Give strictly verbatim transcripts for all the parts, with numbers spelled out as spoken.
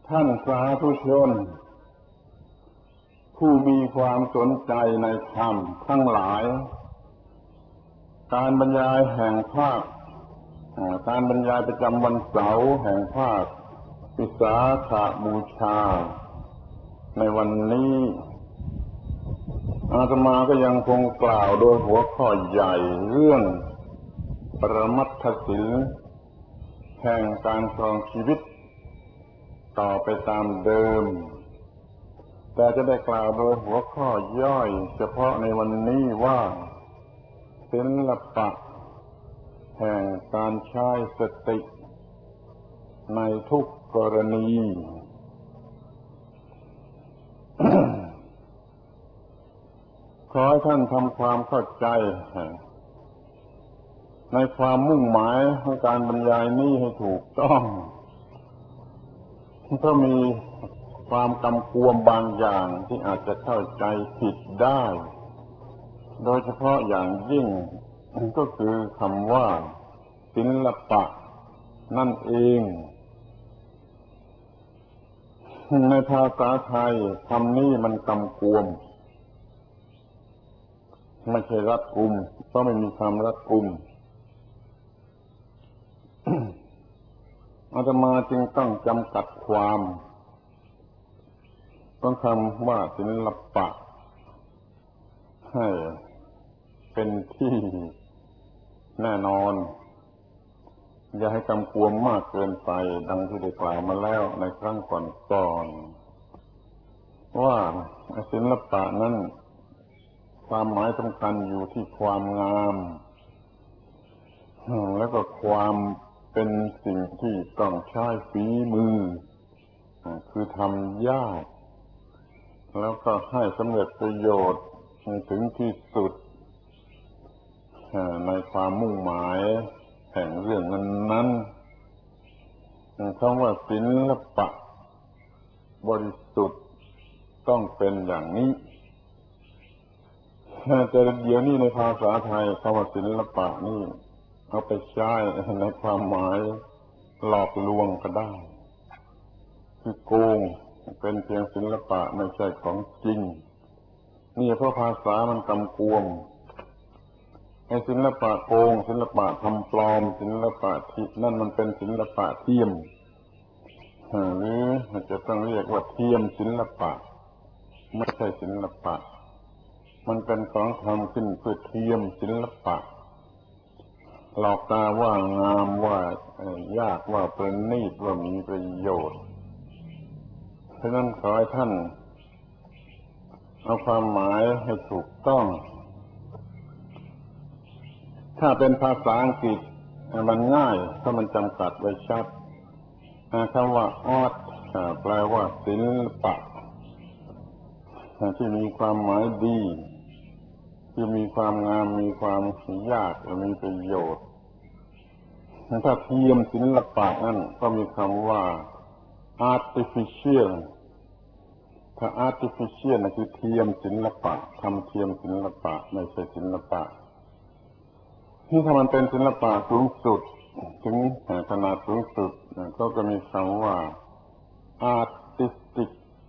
ท่านสาธุชนผู้มีความสนใจในธรรมทั้งหลายการบรรยายแห่งภาคการบรรยายประจำวันเสาร์แห่งภาควิสาขบูชาในวันนี้อาตมาก็ยังคงกล่าวโดยหัวข้อใหญ่เรื่องปรมัตถศีลแห่งการครองชีวิตต่อไปตามเดิมแต่จะได้กล่าวโดยหัวข้อย่อยเฉพาะในวันนี้ว่าศิลปะแห่งการใช้สติในทุกกรณี ขอให้ท่านทำความเข้าใจในความมุ่งหมายของการบรรยายนี้ให้ถูกต้องเพราะมีความกำกวมบางอย่างที่อาจจะเข้าใจผิดได้โดยเฉพาะอย่างยิ่งก็คือคำว่าศิลปะนั่นเองในภาษาไทยคำนี้มันกำกวมไม่ใช่รัดกุมเพราะไม่มีคำรัดกุม อาตมาจึงต้องจำกัดความต้องคำว่าศิลปะให้เป็นที่แน่นอนอย่าให้กำกวมมากเกินไปดังที่ได้กล่าวมาแล้วในครั้งก่อนๆว่าศิลปะนั้นความหมายสำคัญอยู่ที่ความงามแล้วก็ความเป็นสิ่งที่ต้องใช้ฝีมือคือทำยากแล้วก็ให้สำเร็จประโยชน์ถึงที่สุดในความมุ่งหมายแห่งเรื่องนั้นๆคำว่าศิลปะบริสุทธิ์ต้องเป็นอย่างนี้แต่เดี๋ยวนี้ในภาษาไทยคำว่าศิลปะนี่เอาไปใช้ในความหมายหลอกลวงก็ได้คือโกงเป็นเพียงศิลปะไม่ใช่ของจริงนี่เพราะภาษามันกำกวมไอ้ศิลปะโกงศิลปะทำปลอมศิลปะที่นั่นมันเป็นศิลปะเทียมหรือจะต้องเรียกว่าเทียมศิลปะไม่ใช่ศิลปะมันเป็นของทำขึ้นเพื่อเทียมศิลปะหลอกตาว่างามว่ายากว่าประณีตว่ามีประโยชน์ฉะนั้นขอให้ท่านเอาความหมายให้ถูกต้องถ้าเป็นภาษาอังกฤษมันง่ายเพราะมันจำกัดไว้ชัดคำว่า art แปลว่าศิลปะที่มีความหมายดีคือมีความงามมีความยากและมีประโยชน์ถ้าเทียมศิลปะนั่นก็มีคำว่า artificial ถ้า artificial นั่นคือเทียมศิลปะทำเทียมศิลปะไม่ใช่ศิลปะที่ถ้ามันเป็นศิลปะสูงสุดถึงขนาดสูงสุดก็จะมีคำว่า artistic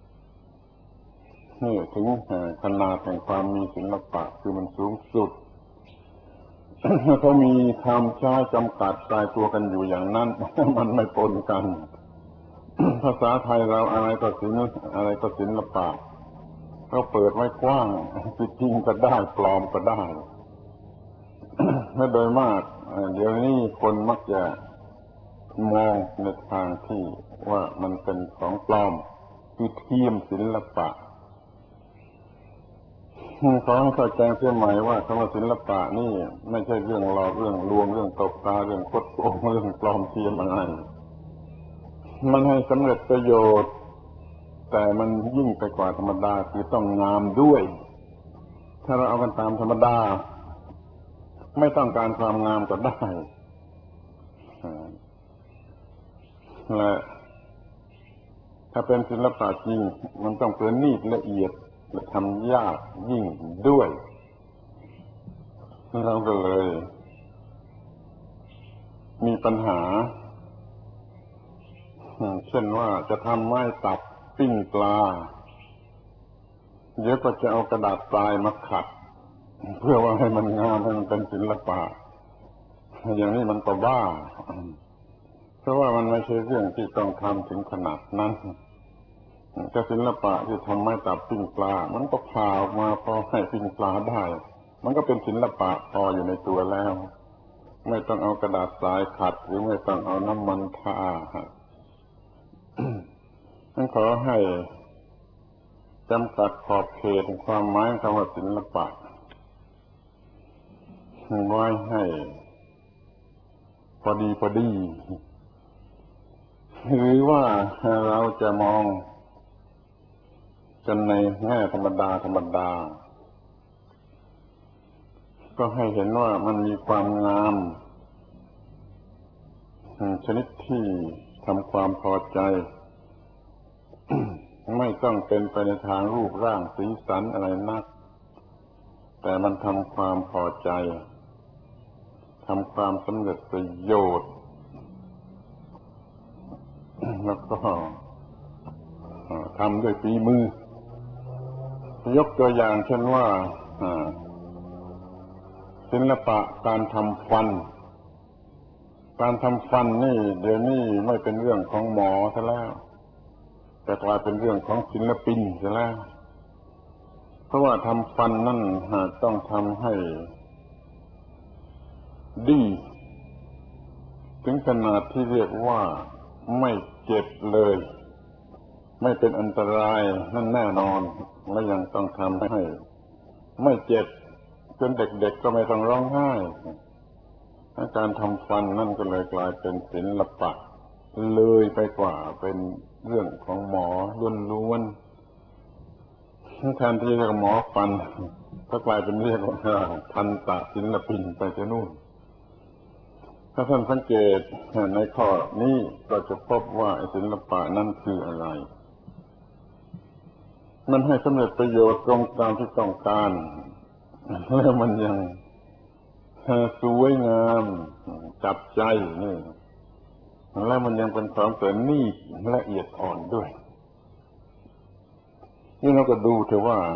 นี่ถึงขนาดแห่งความมีศิลปะคือมันสูงสุด เขามีคำใช้จำกัดตายตัวกันอยู่อย่างนั้น มันไม่ปนกัน ภาษาไทยเราอะไรก็ศิลป์อะไรก็ศิลปะก็เปิดไว้กว้างจริงก็ได้ปลอมก็ได้ และโดยมากเดี๋ยวนี้คนมักจะมองในทางที่ว่ามันเป็นของปลอมคือเทียมศิลปะขอให้เข้าใจเสียใหม่ว่าคำว่าศิลปะนี่ไม่ใช่เรื่องหลอกเรื่องลวงเรื่องตบตาเรื่องคดโกงเรื่องปลอมเทียมอะไรมันให้สำเร็จประโยชน์แต่มันยิ่งไปกว่าธรรมดาคือต้องงามด้วยถ้าเราเอากันตามธรรมดาไม่ต้องการความงามก็ได้และถ้าเป็นศิลปะจริงมันต้องประณีตละเอียดและทำยากยิ่งด้วยเราก็เลยมีปัญหาเช่นว่าจะทำไม้ตับปิ้งปลาเดี๋ยวก็จะเอากระดาษทรายมาขัดเพื่อว่าให้มันงามให้มันเป็นศิลปะอย่างนี้มันก็บ้าเพราะว่ามันไม่ใช่เรื่องที่ต้องทำถึงขนาดนั้นถ้าศิลปะที่ทำไม้ตับปิ้งปลามันก็ผ่าออกมาพอให้ปิ้งปลาได้มันก็เป็นศิลปะพออยู่ในตัวแล้วไม่ต้องเอากระดาษทรายขัดหรือไม่ต้องเอาน้ำมันทาฉันขอให้จำกัดขอบเขตความหมายของคำว่าศิลปะไว้ให้พอดีพอดีหรือว่าเราจะมองกันในแง่ธรรมดาธรรมดาก็ให้เห็นว่ามันมีความงามชนิดที่ทำความพอใจ ไม่ต้องเป็นไปในทางรูปร่างสีสันอะไรนักแต่มันทำความพอใจทำความสำเร็จประโยชน์แล้วก็ทำด้วยฝีมือยกตัวอย่างเช่นว่าศิลปะการทำฟันการทำฟันนี่เดี๋ยวนี้ไม่เป็นเรื่องของหมอซะแล้วแต่กลายเป็นเรื่องของศิลปินซะแล้วเพราะว่าทำฟันนั่นหากต้องทำให้ดีถึงขนาดที่เรียกว่าไม่เจ็บเลยไม่เป็นอันตรายนั่นแน่นอนและยังต้องทำให้ไม่เจ็บจนเด็กๆก็ไม่ต้องร้องไห้การทำฟันนั่นก็เลยกลายเป็นศิลปะเลยไปกว่าเป็นเรื่องของหมอล้วนๆแทนที่จะเรียกหมอฟันก็กลายเป็นเรียกว่าทันตศิลปินไปจะนู่นถ้าท่านสังเกตในข้อนี้ก็จะพบว่าศิลปะนั่นคืออะไรมันให้สำเร็จประโยชน์ตรงตามที่ต้องการแล้วมันยังสวยงามจับใจนี่แล้วมันยังเป็นความประณีตละเอียดอ่อนด้วยนี่เราก็ดูเถอะว่า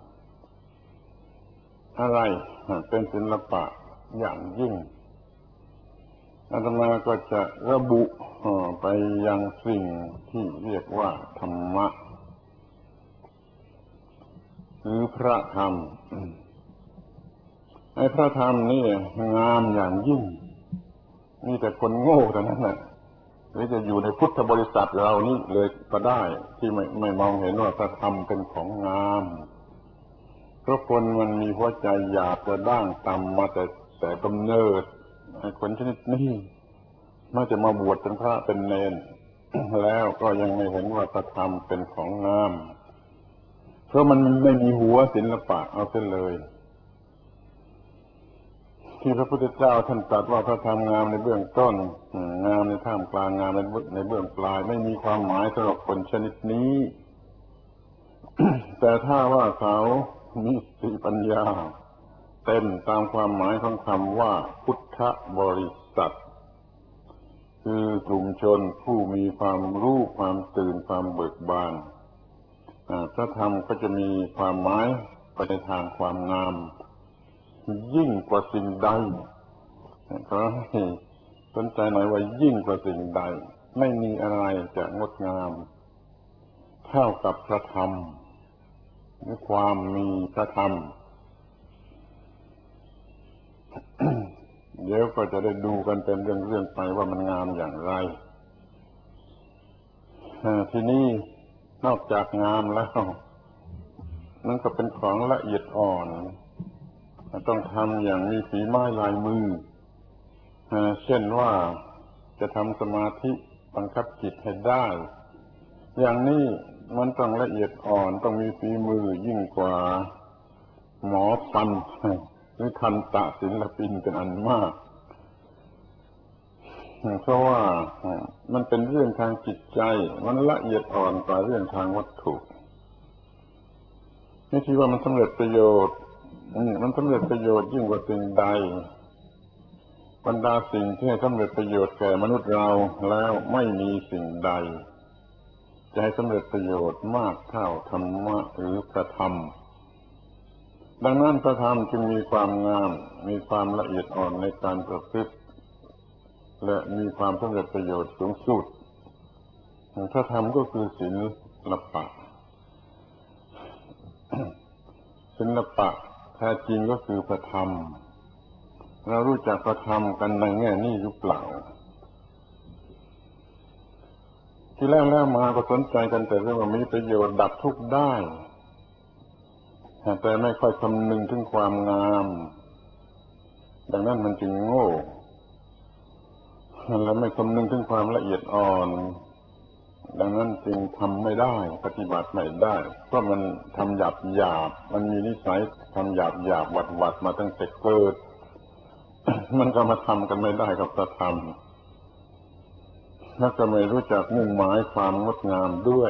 อะไรเป็นศิลปะอย่างยิ่งอาตมาก็จะระบุไปยังสิ่งที่เรียกว่าธรรมะหรือพระธรรมไอ้พระธรรมนี่งามอย่างยิ่งมีแต่คนโง่เท่านั้นแหละหรือจะอยู่ในพุทธบริษัทเรานี่เลยก็ได้ที่ไม่ไม่มองเห็นว่าพระธรรมเป็นของงามเพราะคนมันมีหัวใจหยาบกระด้างต่ำมาแต่แต่กำเนิดไอ้คนชนิดนี้น่าจะมาบวชเป็นพระเป็นเณร แล้วก็ยังไม่เห็นว่าพระธรรมเป็นของงามเพราะมันไม่มีหัวศิลปะเอาเสียเลยที่พระพุทธเจ้าท่านตรัสว่าพระธรรมงามในเบื้องต้นงามในท่ามกลางงามในในเบื้องปลายไม่มีความหมายสำหรับคนชนิดนี้ แต่ถ้าว่าเขามีสติปัญญาเต็มตามความหมายของคำว่าพุทธบริษัทคือกลุ่มชนผู้มีความรู้ความตื่นความเบิกบานพระธรรมก็จะมีความหมายไปในทางความงามยิ่งกว่าสิ่งใดขอให้สนใจหน่อยว่ายิ่งกว่าสิ่งใดไม่มีอะไรจะงดงามเท่ากับพระธรรมหรือความมีพระธรรม เดี๋ยวก็จะได้ดูกันเป็นเรื่องๆไปว่ามันงามอย่างไรทีนี้นอกจากงามแล้วนั่นก็เป็นของละเอียดอ่อนต้องทำอย่างมีฝีไม้ลายมือเช่นว่าจะทำสมาธิบังคับจิตให้ได้อย่างนี้มันต้องละเอียดอ่อนต้องมีฝีมือยิ่งกว่าหมอฟันหรือทันตศิลปินเป็นอันมากเพราะว่ามันเป็นเรื่องทางจิตใจมันละเอียดอ่อนกว่าเรื่องทางวัตถุนี่ที่ว่ามันสำเร็จประโยชน์นี่มันสำเร็จประโยชน์ยิ่งกว่าสิ่งใดบรรดาสิ่งที่ให้สำเร็จประโยชน์แก่มนุษย์เราแล้วไม่มีสิ่งใดจะให้สำเร็จประโยชน์มากเท่าธรรมะหรือพระธรรมดังนั้นพระธรรมจึงมีความงามมีความละเอียดอ่อนในการประพฤติและมีความสำเร็จประโยชน์สูงสุดพระธรรมก็คือศิลปะศิลปะแท้จริงก็คือพระธรรมเรารู้จักพระธรรมกันในแง่นี้หรือเปล่าที่แรกแล้วมาก็สนใจกันแต่เรื่องว่ามีประโยชน์ดับทุกข์ได้แต่ไม่ค่อยคำนึงถึงความงามดังนั้นมันจึงโง่และไม่คำนึงถึงความละเอียดอ่อนดังนั้นจึงทำไม่ได้ปฏิบัติไม่ได้เพราะมันทำหยาบหยาบมันมีนิสัยทำหยาบหยาบหวัดหวัดมาตั้งแต่เกิด มันก็มาทำกันไม่ได้กับพระธรรมแล้วก็ไม่รู้จักมุ่งหมายความงดงามด้วย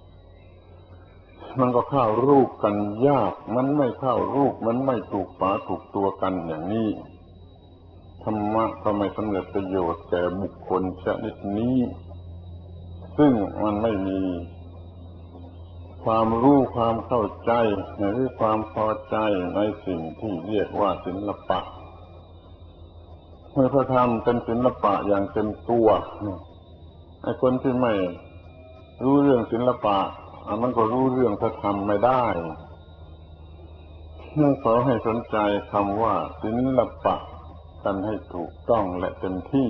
มันก็เข้ารูปกันยากมันไม่เข้ารูปมันไม่ถูกฝาถูกตัวกันอย่างนี้ธรรมะก็ไม่สำเร็จประโยชน์แก่บุคคลชนิดนี้ซึ่งมันไม่มีความรู้ความเข้าใจหรือความพอใจในสิ่งที่เรียกว่าศิลปะเมื่อพระธรรมเป็นศิลปะอย่างเต็มตัวไอ้คนที่ไม่รู้เรื่องศิลปะมันก็รู้เรื่องพระธรรมไม่ได้ขอให้สนใจคำว่าศิลปะกันให้ถูกต้องและเต็มที่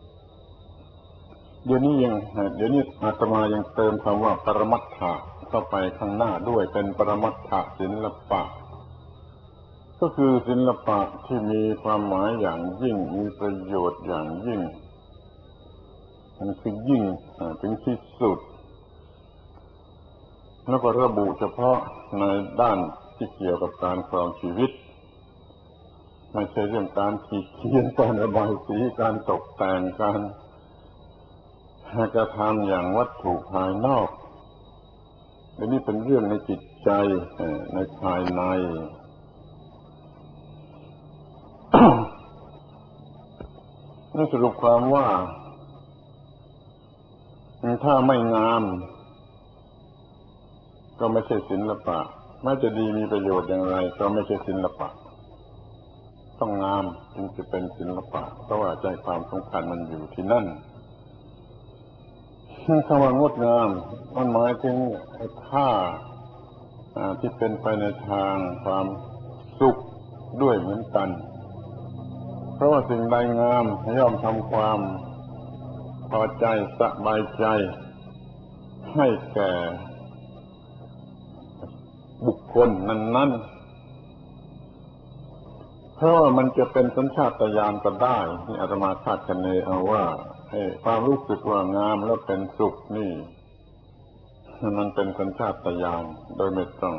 เดี๋ยวนี้ยังเดี๋ยวนี้อาตมายังเติมคำว่าปรมัตถะเข้าไปข้างหน้าด้วยเป็นปรมัตถศิลปะก็คือศิลปะที่มีความหมายอย่างยิ่งมีประโยชน์อย่างยิ่งมันคือยิ่งถึงที่สุดแล้วก็ระบุเฉพาะในด้านที่เกี่ยวกับการครองชีวิตไม่ใช่เรื่องการขีดเขียนการระบายสีการตกแต่งการกระทำอย่างวัตถุภายนอกอันนี้เป็นเรื่องในจิตใจในภายใน นั่นสรุปความว่าถ้าไม่งามก็ไม่ใช่ศิลปะแม้จะดีมีประโยชน์อย่างไรก็ไม่ใช่ศิลปะต้องงามจึงจะเป็นศิลปะเพราะว่าใจความสำคัญมันอยู่ที่นั่นคำว่างดงามมันหมายถึงค่าที่เป็นไปในทางความสุขด้วยเหมือนกันเพราะว่าสิ่งใดงามย่อมทำความพอใจสบายใจให้แก่บุคคลนั้นๆเพราะว่ามันจะเป็นสัญชาตญาณก็ได้ที่อาตมาคาดคะเนเอาว่าความรู้สึกว่างามแล้วเป็นสุขนี่มันเป็นสัญชาตญาณโดยไม่ต้อง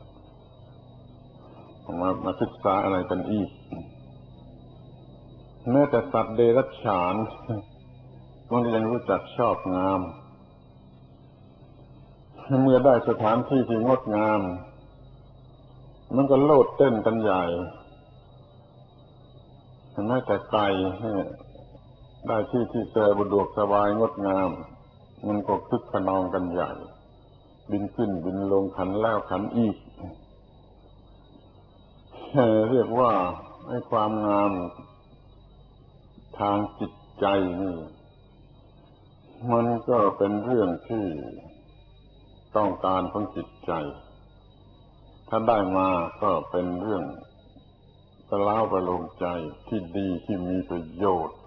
มามาศึกษาอะไรกันอีกแม้แต่สัตว์เดรัจฉานมันก็ยังรู้จักชอบงามเมื่อได้สถานที่ที่งดงามมันก็โลดเต้นกันใหญ่แม้แต่ไก่ได้ที่ที่แสนสะดวกสบายงดงามมันก็คึกขนองกันใหญ่บินขึ้นบินลงขันแล้วขันอีกเรียกว่าให้ความงามทางจิตใจนี่มันก็เป็นเรื่องที่ต้องการของจิตใจถ้าได้มาก็เป็นเรื่องประล้าประโลมใจที่ดีที่มีประโยชน์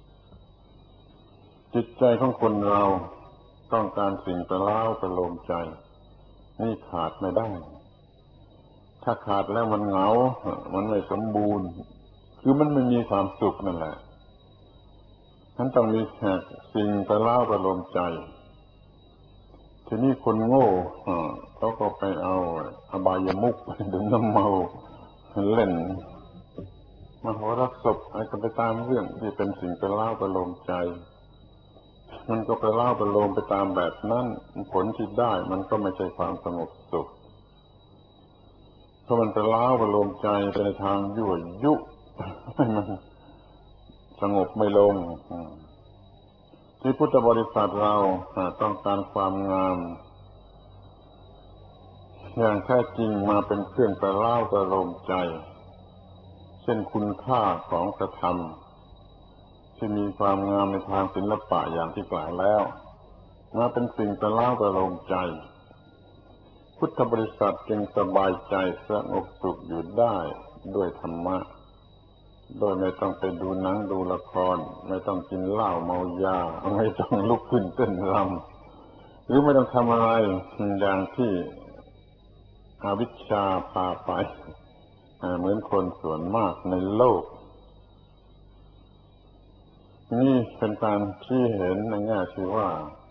จิตใจของคนเราต้องการสิ่งประล้าประโลมใจนี่ขาดไม่ได้ถ้าขาดแล้วมันเหงามันไม่สมบูรณ์คือมันไม่มีความสุขนั่นแหละฉันต้องมีแค่สิ่งประล้าประโลมใจทีนี้คนโง่เขาก็ไปเอาอบายมุขดื่มน้ำเมาเล่นมโหรสพอะไรก็ไปตามเรื่องที่เป็นสิ่งประล้าประโลมใจมันก็ประล้าประโลมไปตามแบบนั้นผลที่ได้มันก็ไม่ใช่ความสงบสุขเพราะมันประล้าประโลมใจไปในทางยั่วยุให้มันสงบไม่ลงที่พุทธบริษัทเราต้องการความงามอย่างแท้จริงมาเป็นเครื่องประเล้าประโลมใจเช่นคุณค่าของกระทำที่มีความงามในทางศิลปะอย่างที่กล่าวแล้วมาเป็นสิ่งประเล้าประโลมใจพุทธบริษัทจึงสบายใจสงบสุขอยู่ได้ด้วยธรรมะโดยไม่ต้องไปดูหนังดูละครไม่ต้องกินเหล้าเมายาไม่ต้องลุกขึ้นเต้นรำหรือไม่ต้องทำอะไรอย่างที่อวิชชาพาไปเหมือนคนส่วนมากในโลกนี่เป็นการชี้เห็นในแง่ที่ว่า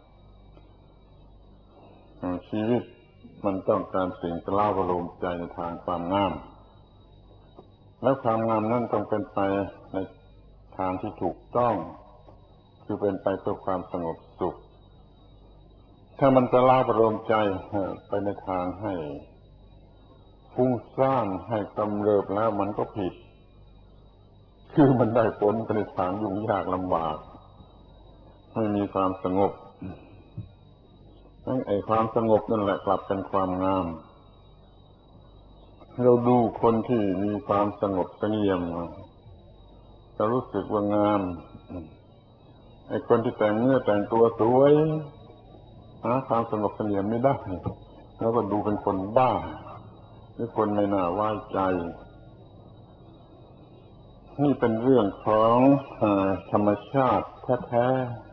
ชีวิตมันต้องการสิ่งประเล้าประโลมใจในทางความงามแล้วความงามนั้นต้องเป็นไปในทางที่ถูกต้องคือเป็นไปเพื่อความสงบสุขถ้ามันประเล้าประโลมใจไปในทางให้ฟุ้งซ่านให้กำเริบแล้วมันก็ผิดคือมันได้ผลไปในทางยุ่งยากลำบากไม่มีความสงบไอ้ความสงบนั่นแหละกลับเป็นความงามเราดูคนที่มีความสงบเสงี่ยมจะรู้สึกว่างามไอ้คนที่แต่งเนื้อแต่งตัวสวยหาความสงบเสงี่ยมไม่ได้แล้วก็ดูเป็นคนบ้าหรือคนไม่น่าไว้ใจนี่เป็นเรื่องของธรรมชาติแท้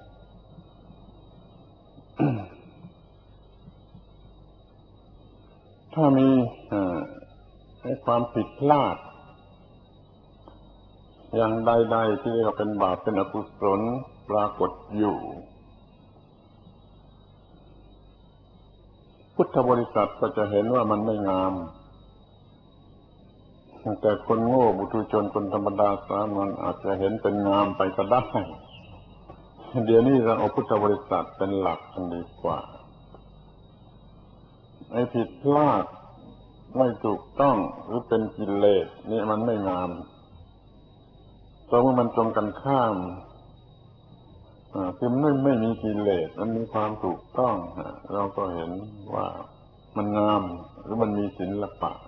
ๆถ้ามีความผิดพลาดอย่างใดๆที่เรียกว่าเป็นบาปเป็นอกุศลปรากฏอยู่พุทธบริษัทก็จะเห็นว่ามันไม่งามแต่คนโง่บุตุชนคนธรรมดาสามัญอาจจะเห็นเป็นงามไปก็ได้เดี๋ยวนี้เราเอาพุทธบริษัทเป็นหลักกันดีกว่าไอ้ผิดพลาดไม่ถูกต้องหรือเป็นกิเลสนี่มันไม่งามเพราะว่ามันตรงกันข้ามคือไม่ไม่มีกิเลสมันมีความถูกต้องเราก็เห็นว่ามันงามหรือมันมีศิลปะ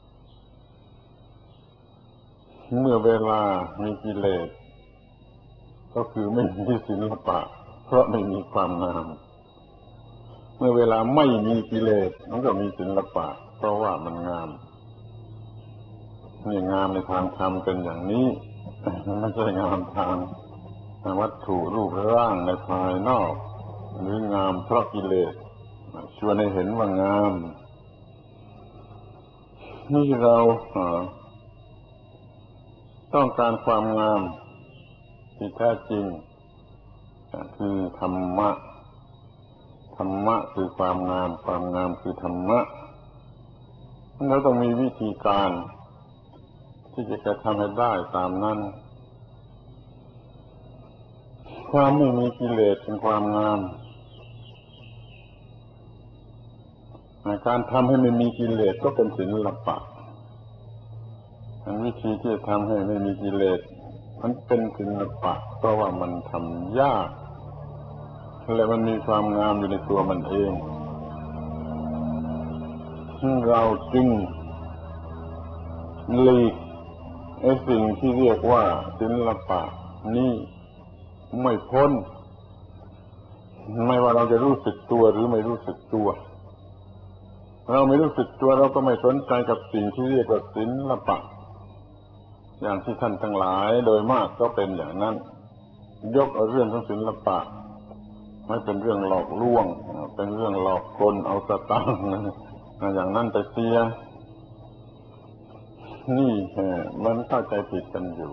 เมื่อเวลามีกิเลสก็คือไม่มีศิลปะเพราะไม่มีความงามเมื่อเวลาไม่มีกิเลสมันก็มีศิลปะเพราะว่ามันงามนี่งามในทางธรรมเป็นอย่างนี้ไม่ใช่งามทางวัตถุรูปร่างในภายนอกหรืองามเพราะกิเลสชวนให้เห็นว่างามนี่เราต้องการความงามที่แท้จริงคือธรรมะธรรมะคือความงามความงามคือธรรมะเราต้องมีวิธีการที่จะกระทำให้ได้ตามนั้นความไม่มีกิเลสเป็นความงามการทำให้ไม่มีกิเลสก็เป็นศิลปะวิธีที่จะทำให้ไม่มีกิเลสมันเป็นศิลปะเพราะว่ามันทำยากและมันมีความงามอยู่ในตัวมันเองเราจึงหลีกไอ้สิ่งที่เรียกว่าศิลปะนี่ไม่พ้นไม่ว่าเราจะรู้สึกตัวหรือไม่รู้สึกตัวเราไม่รู้สึกตัวเราก็ไม่สนใจกับสิ่งที่เรียกว่าศิลปะอย่างที่ท่านทั้งหลายโดยมากก็เป็นอย่างนั้นยกเอาเรื่องของศิลปะไม่เป็นเรื่องหลอกลวงเป็นเรื่องหลอกคนเอาสตางค์อย่างนั้นไปเสียนี่มันเข้าใจผิดกันอยู่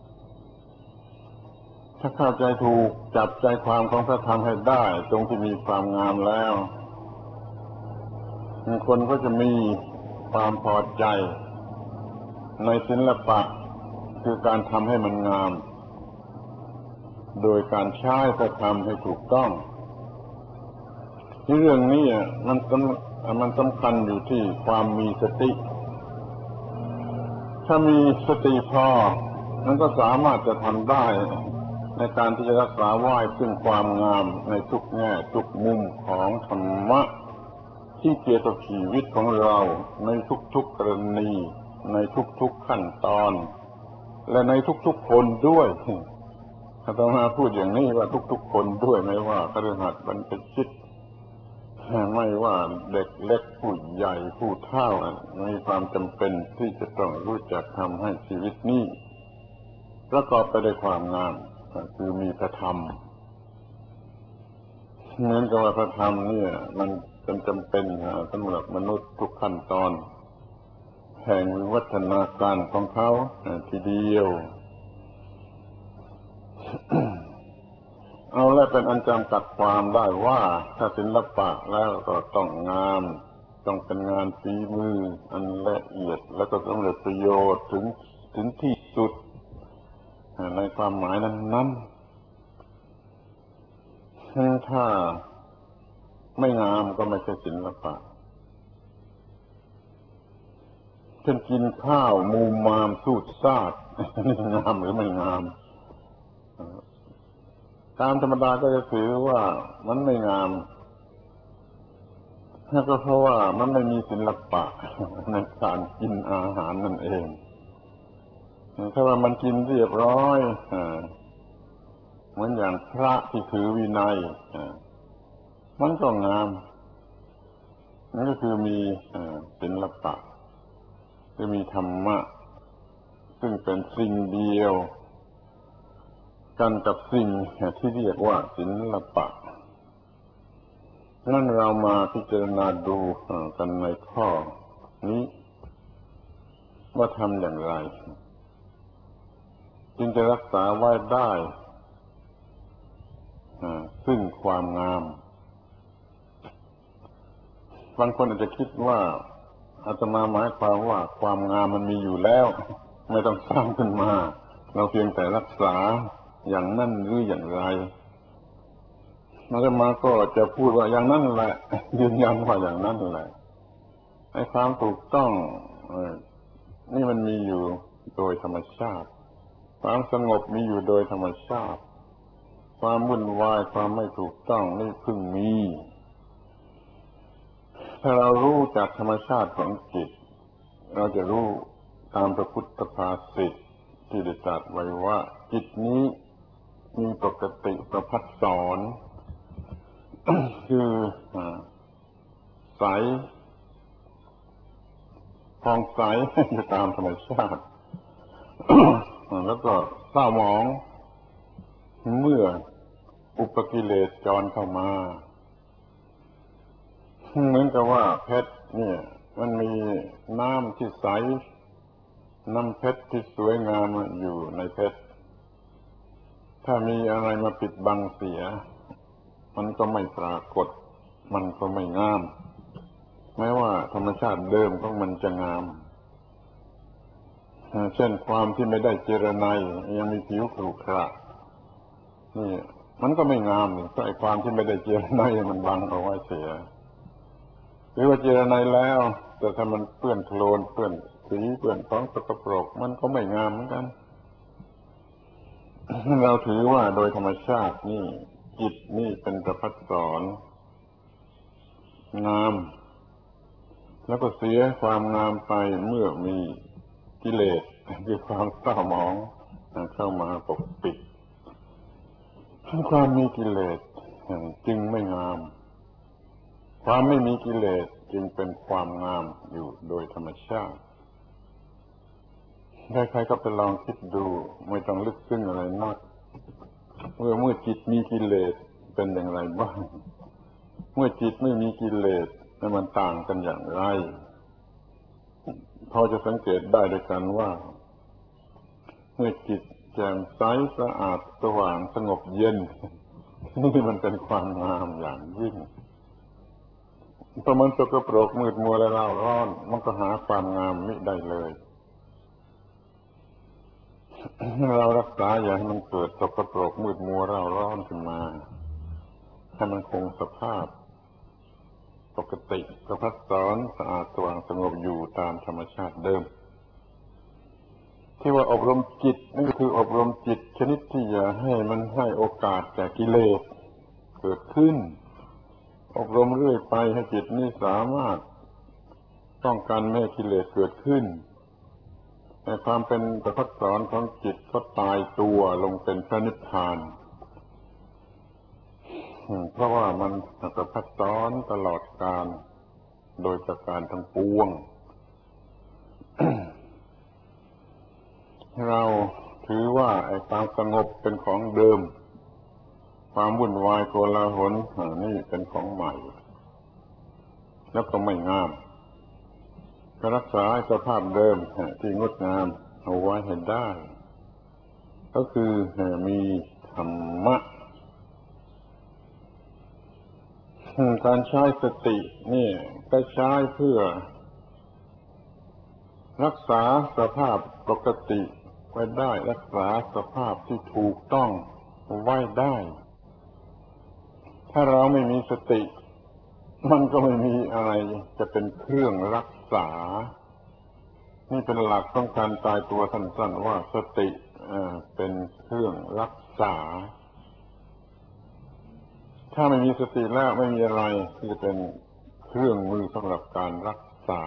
ถ้าเข้าใจถูกจับใจความของพระธรรมให้ได้ตรงที่มีความงามแล้วคนก็จะมีความพอใจในศิลปะคือการทำให้มันงามโดยการใช้พระธรรมให้ถูกต้องที่เรื่องนี้มันมันสำคัญอยู่ที่ความมีสติถ้ามีสติพอมันก็สามารถจะทำได้ในการที่จะรักษาไว้ซึ่งความงามในทุกแง่ทุกมุมของธรรมะที่เกี่ยวกับชีวิตของเราในทุกๆกรณีในทุกๆขั้นตอนและในทุกๆคนด้วยอาตมาพูดอย่างนี้ว่าทุกๆคนด้วยไม่ว่าคฤหัสถ์บรรพชิตไม่ว่าเด็กเล็กผู้ใหญ่ผู้เฒ่ามีความจำเป็นที่จะต้องรู้จักทำให้ชีวิตนี้ประกอบไปด้วยความงามคือมีพระธรรมเหมือนกับว่าพระธรรมเนี่ยมันเป็นจำเป็นสำหรับมนุษย์ทุกขั้นตอนแห่งวิวัฒนาการของเขาทีเดียวเอาและเป็นอันจำกัดความได้ว่าถ้าศิลปะแล้วก็ต้องงามต้องเป็นงานฝีมืออันละเอียดแล้วก็สำเร็จประโยชน์ถึงถึงที่สุดในความหมายนั้นๆถ้าไม่งามก็ไม่ใช่ศิลปะเช่นกินข้าวมูมามสูดซาดนี่งามหรือไม่งามตามธรรมดาก็จะถือว่ามันไม่งามก็เพราะว่ามันไม่มีศิลปะในการกินอาหารนั่นเองถ้าว่ามันกินเรียบร้อยเหมือนอย่างพระที่ถือวินัยมันก็งามนั่นก็คือมีศิลปะคือมีธรรมะซึ่งเป็นสิ่งเดียวกันกับสิ่งที่เรียกว่าศิลปะนั่นเรามาพิจารณาดูกันในข้อนี้ว่าทำอย่างไรจึงจะรักษาไว้ได้ซึ่งความงามบางคนอาจจะคิดว่าอาตมาหมายความว่าความงามมันมีอยู่แล้วไม่ต้องสร้างขึ้นมาเราเพียงแต่รักษาอย่างนั้นหรืออย่างไรอาตมาก็จะพูดว่าอย่างนั้นแหละยืนยันว่าอย่างนั้นแหละไอ้ความถูกต้องนี่มันมีอยู่โดยธรรมชาติความสงบมีอยู่โดยธรรมชาติความวุ่นวายความไม่ถูกต้องนี่เพิ่งมีถ้าเรารู้จากธรรมชาติของจิตเราจะรู้ตามพระพุทธภาษิตที่ได้ตรัสไว้ว่าจิตนี้มีปกติประภัสสร คือใสผ่องใสอยู่ตามธรรมชาติ แล้วก็เศร้าหมองเมื่ออุปกิเลสจรเข้ามาเหมือนกับว่าเพชรเนี่ยมันมีน้ำที่ใสน้ำเพชรที่สวยงามอยู่ในเพชรถ้ามีอะไรมาปิดบังเสียมันก็ไม่ปรากฏมันก็ไม่งามแม้ว่าธรรมชาติเดิมของมันจะงามเช่นความที่ไม่ได้เจรไนยังมีผิวขรุขระนี่มันก็ไม่งามนี่เพราะไอ้ความที่ไม่ได้เจรไนมันบังเอาไว้เสียหรือว่าเจรไนแล้วแต่ถ้ามันเปื้อนโคลนเปื้อนสีเปื้อนของสกปรกมันก็ไม่งามเหมือนกันเราถือว่าโดยธรรมชาตินี่จิตนี่เป็นประภัสสรงามแล้วก็เสียความงามไปเมื่อมีกิเลสคือความเศร้าหมองเข้ามาปกปิดความมีกิเลสจึงไม่งามความไม่มีกิเลสจึงเป็นความงามอยู่โดยธรรมชาติใครๆก็ไปลองคิดดูไม่ต้องลึกซึ้งอะไรมากเมื่อเมื่อจิตมีกิเลสเป็นอย่างไรบ้างเมื่อจิตไม่มีกิเลสมันต่างกันอย่างไรพอจะสังเกตได้ด้วยกันว่าเมื่อจิตแจ่มใสสะอาดสว่างสงบเย็นนี่มันเป็นความงามอย่างยิ่งพอมันสกปรกมืดมัวและเร่าร้อนมันก็หาความงามมิได้เลยเรารักษาอย่าให้มันเกิดสกปรกมืดมัวเร่าร้อนขึ้นมาให้มันคงสภาพปกติประภัสสรสะอาดสว่างสงบอยู่ตามธรรมชาติเดิมที่ว่าอบรมจิตนั่นก็คืออบรมจิตชนิดที่อย่าให้มันให้โอกาสแก่กิเลสเกิดขึ้นอบรมเรื่อยไปให้จิตนี้สามารถป้องกันไม่ให้กิเลสเกิดขึ้นในความเป็นประพักสอนของจิตก็ตายตัวลงเป็นพระนิพพานเพราะว่ามันประพักสอนตลอดกาลโดยประการทั้งปวง เราถือว่าไอ้ความสงบเป็นของเดิมความวุ่นวายโกลาหลนี่เป็นของใหม่แล้วก็ไม่งามก็รักษาสภาพเดิมที่งดงามเอาไว้ให้ได้ก็คือมีธรรมะการใช้สตินี่ก็ใช้เพื่อรักษาสภาพปกติไว้ได้รักษาสภาพที่ถูกต้องไว้ได้ถ้าเราไม่มีสติมันก็ไม่มีอะไรจะเป็นเครื่องรักษานี่เป็นหลักสำคัญตายตัวสั้นๆว่าสติเป็นเครื่องรักษาถ้าไม่มีสติแล้วไม่มีอะไรที่จะเป็นเครื่องมือสำหรับการรักษา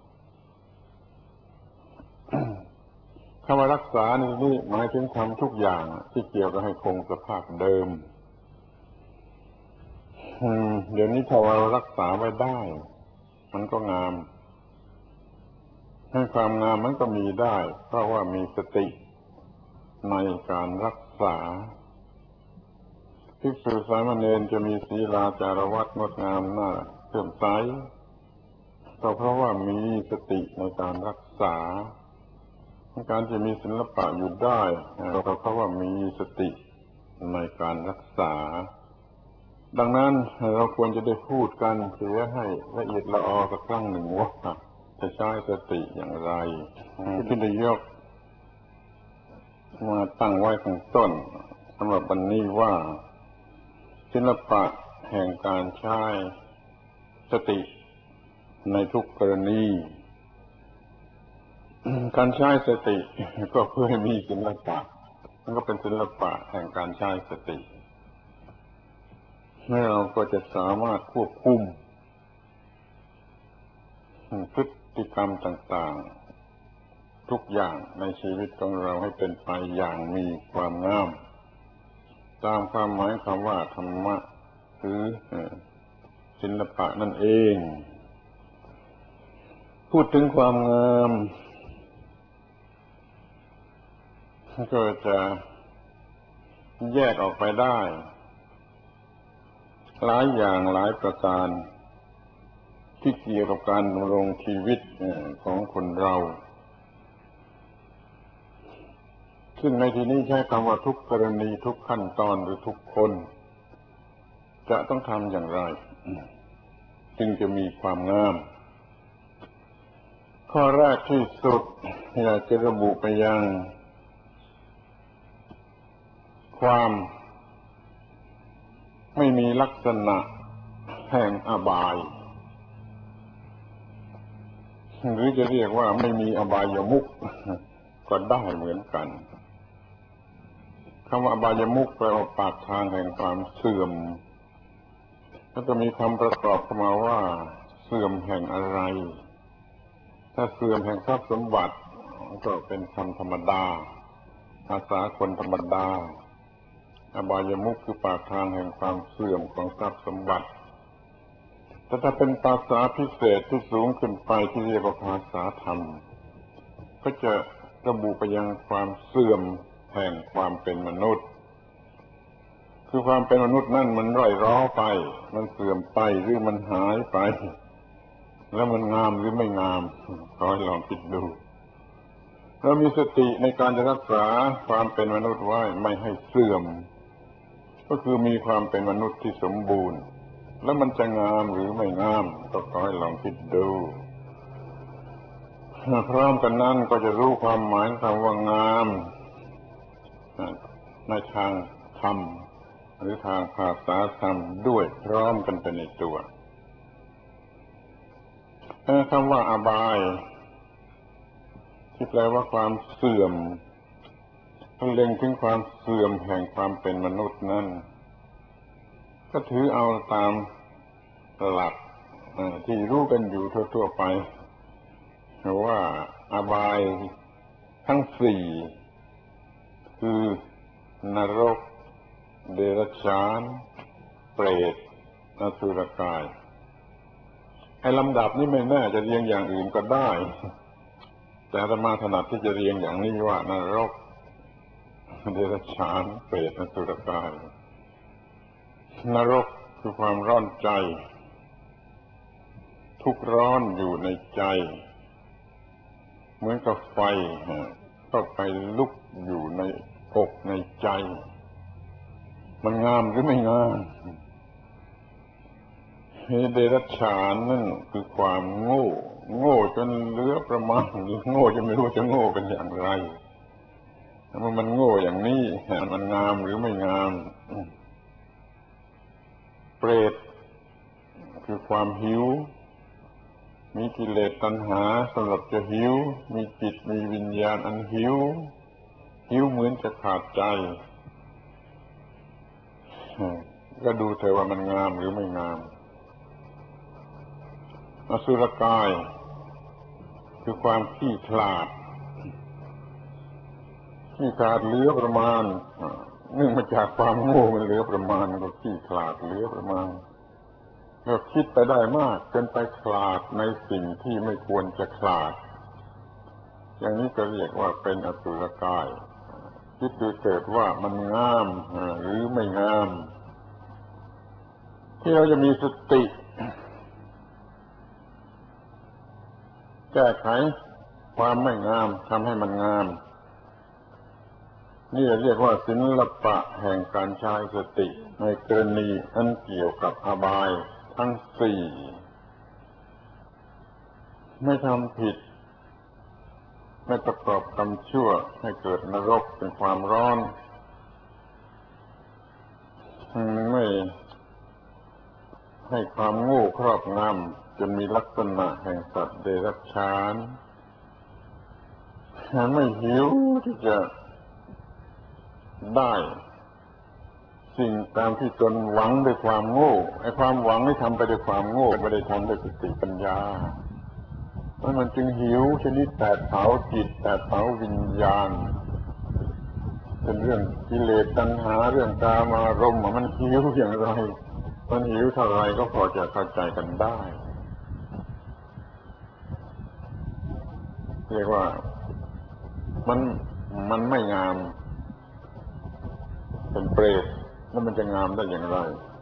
คำว่ารักษาในที่นี้หมายถึงทำทุกอย่างที่เกี่ยวกับให้คงสภาพเดิมเดี๋ยวนี้ถ้าเรารักษาไว้ได้มันก็งามให้ความงามมันก็มีได้เพราะว่ามีสติในการรักษาภิกษุสามเณรจะมีศีลาจารวัตรงดงามน่าเลื่อมใสก็เพราะว่ามีสติในการรักษาการจะมีศิลปะอยู่ได้ก็เพราะว่ามีสติในการรักษาดังนั้นเราควรจะได้พูดกันเสียให้ละเอียดละออสักครั้งหนึ่งว่าจะใช้สติอย่างไรที่ได้ยกมาตั้งไว้ข้างต้นสำหรับวันนี้ว่าศิลปะแห่งการใช้สติในทุกกรณีการใช้สติก็เพื่อให้มีศิลปะมันก็เป็นศิลปะแห่งการใช้สติเราก็จะสามารถควบคุมพฤติกรรมต่างๆทุกอย่างในชีวิตของเราให้เป็นไปอย่างมีความงามตามความหมายคำว่าธรรมะหรือศิลปะนั่นเองพูดถึงความงามก็จะแยกออกไปได้หลายอย่างหลายประการที่เกี่ยวกับการดำรงชีวิตของคนเราซึ่งในที่นี้ใช้คำว่าทุกกรณีทุกขั้นตอนหรือทุกคนจะต้องทำอย่างไรจึงจะมีความงามข้อแรกที่สุดอยากจะระบุไปยังความไม่มีลักษณะแห่งอบายหรือจะเรียกว่าไม่มีอบายมุขก็ได้เหมือนกันคำว่าอบายมุขแปลว่าปากทางแห่งความเสื่อมแล้วก็มีคำประกอบเข้ามาว่าเสื่อมแห่งอะไรถ้าเสื่อมแห่งทรัพย์สมบัติก็เป็นคำธรรมดาภาษาคนธรรมดาอบายมุขคือปากทางแห่งความเสื่อมของทรัพย์สมบัติแต่ถ้าเป็นภาษาพิเศษที่สูงขึ้นไปที่เรียกว่าภาษาธรรมก็จะระบุไปยังความเสื่อมแห่งความเป็นมนุษย์คือความเป็นมนุษย์นั่นมันร่อยร้อไปมันเสื่อมไปหรือมันหายไปแล้วมันงามหรือไม่งามขอให้ลองคิดดูเรามีสติในการจะรักษาความเป็นมนุษย์ไว้ไม่ให้เสื่อมก็คือมีความเป็นมนุษย์ที่สมบูรณ์แล้วมันจะงามหรือไม่งามก็ขอให้ลองคิดดูพร้อมกันนั้นก็จะรู้ความหมายคำว่างามในทางธรรมหรือทางภาษาธรรมด้วยพร้อมกันเป็นในตัวคำว่าอบายที่แปลว่าความเสื่อมถ้าเล็งถึงความเสื่อมแห่งความเป็นมนุษย์นั้นก็ถือเอาตามหลักที่รู้กันอยู่ทั่วๆไปว่าอบายทั้งสี่คือนรกเดรัจฉานเปรตอสุรกายไอ้ลำดับนี้ไม่แน่จะเรียงอย่างอื่นก็ได้แต่อาตมาถนัดที่จะเรียงอย่างนี้ว่านรกเดรัจฉานเปรตอสุรกายนรกคือความร้อนใจทุกข์ร้อนอยู่ในใจเหมือนกับไฟเข้าไปลุกอยู่ในอกในใจมันงามหรือไม่งามเดรัจฉานนั่นคือความโง่โง่จนเหลือประมาณหรือโง่จนไม่รู้จะโง่กันอย่างไรมันมันโง่อย่างนี้มันงามหรือไม่งามเปรตคือความหิวมีกิเลสตัณหาสำหรับจะหิวมีจิตมีวิญญาณอันหิวหิวเหมือนจะขาดใจก็ดูเถอะว่ามันงามหรือไม่งามอสุรกายคือความขี้ขลาดขี้ขลาดเหลือประมาณเนื่องมาจากความโง่มันเหลือประมาณก็ขี้ขลาดเหลือประมาณก็คิดไปได้มากจนไปขลาดในสิ่งที่ไม่ควรจะขลาดอย่างนี้ก็เรียกว่าเป็นอสุรกายคิดดูเถิดว่ามันงามหรือไม่งามที่เราจะมีสติแก้ไขความไม่งามทำให้มันงามนี่เรียกว่าศิลปะแห่งการใช้สติในกรณีอันเกี่ยวกับอบายทั้งสี่ไม่ทำผิดไม่ประกอบกรรมชั่วให้เกิดนรกเป็นความร้อนไม่ให้ความโง่ครอบงำจนมีลักษณะแห่งสัตว์เดรัจฉานไม่หิวที่จะได้สิ่งตามที่ตนหวังด้วยความโง่ไอ้ความหวังไม่ทำไปด้วยความโง่ไม่ได้ทำด้วยสติปัญญาเพราะมันจึงหิวชนิดแผดเผาจิตแผดเผาวิญญาณเป็นเรื่องกิเลสตัณหาเรื่องกามารมณ์มันหิวอย่างไรมันหิวเท่าไรก็พอจะเข้าใจกันได้เรียกว่ามันมันไม่งามเป็นเปรตแล้วมันจะงามได้อย่างไร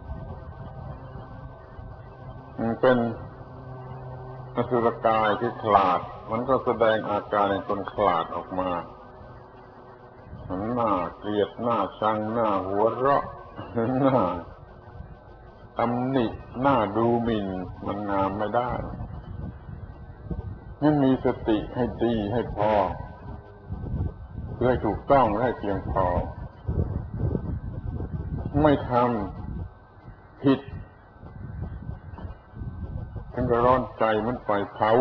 มันเป็นอสุรกายที่ขลาดมันก็แสดงอาการในคนขลาดออกมามันหน้าเกลียดหน้าชังหน้าหัวเราะหน้าตำหนิหน้าดูหมิ่นมันงามไม่ได้นั่นมีสติให้ดีให้พอเพื่อให้ถูกต้องและให้เพียงพอไม่ทำผิดถึงกับร้อนใจมันไฟเผา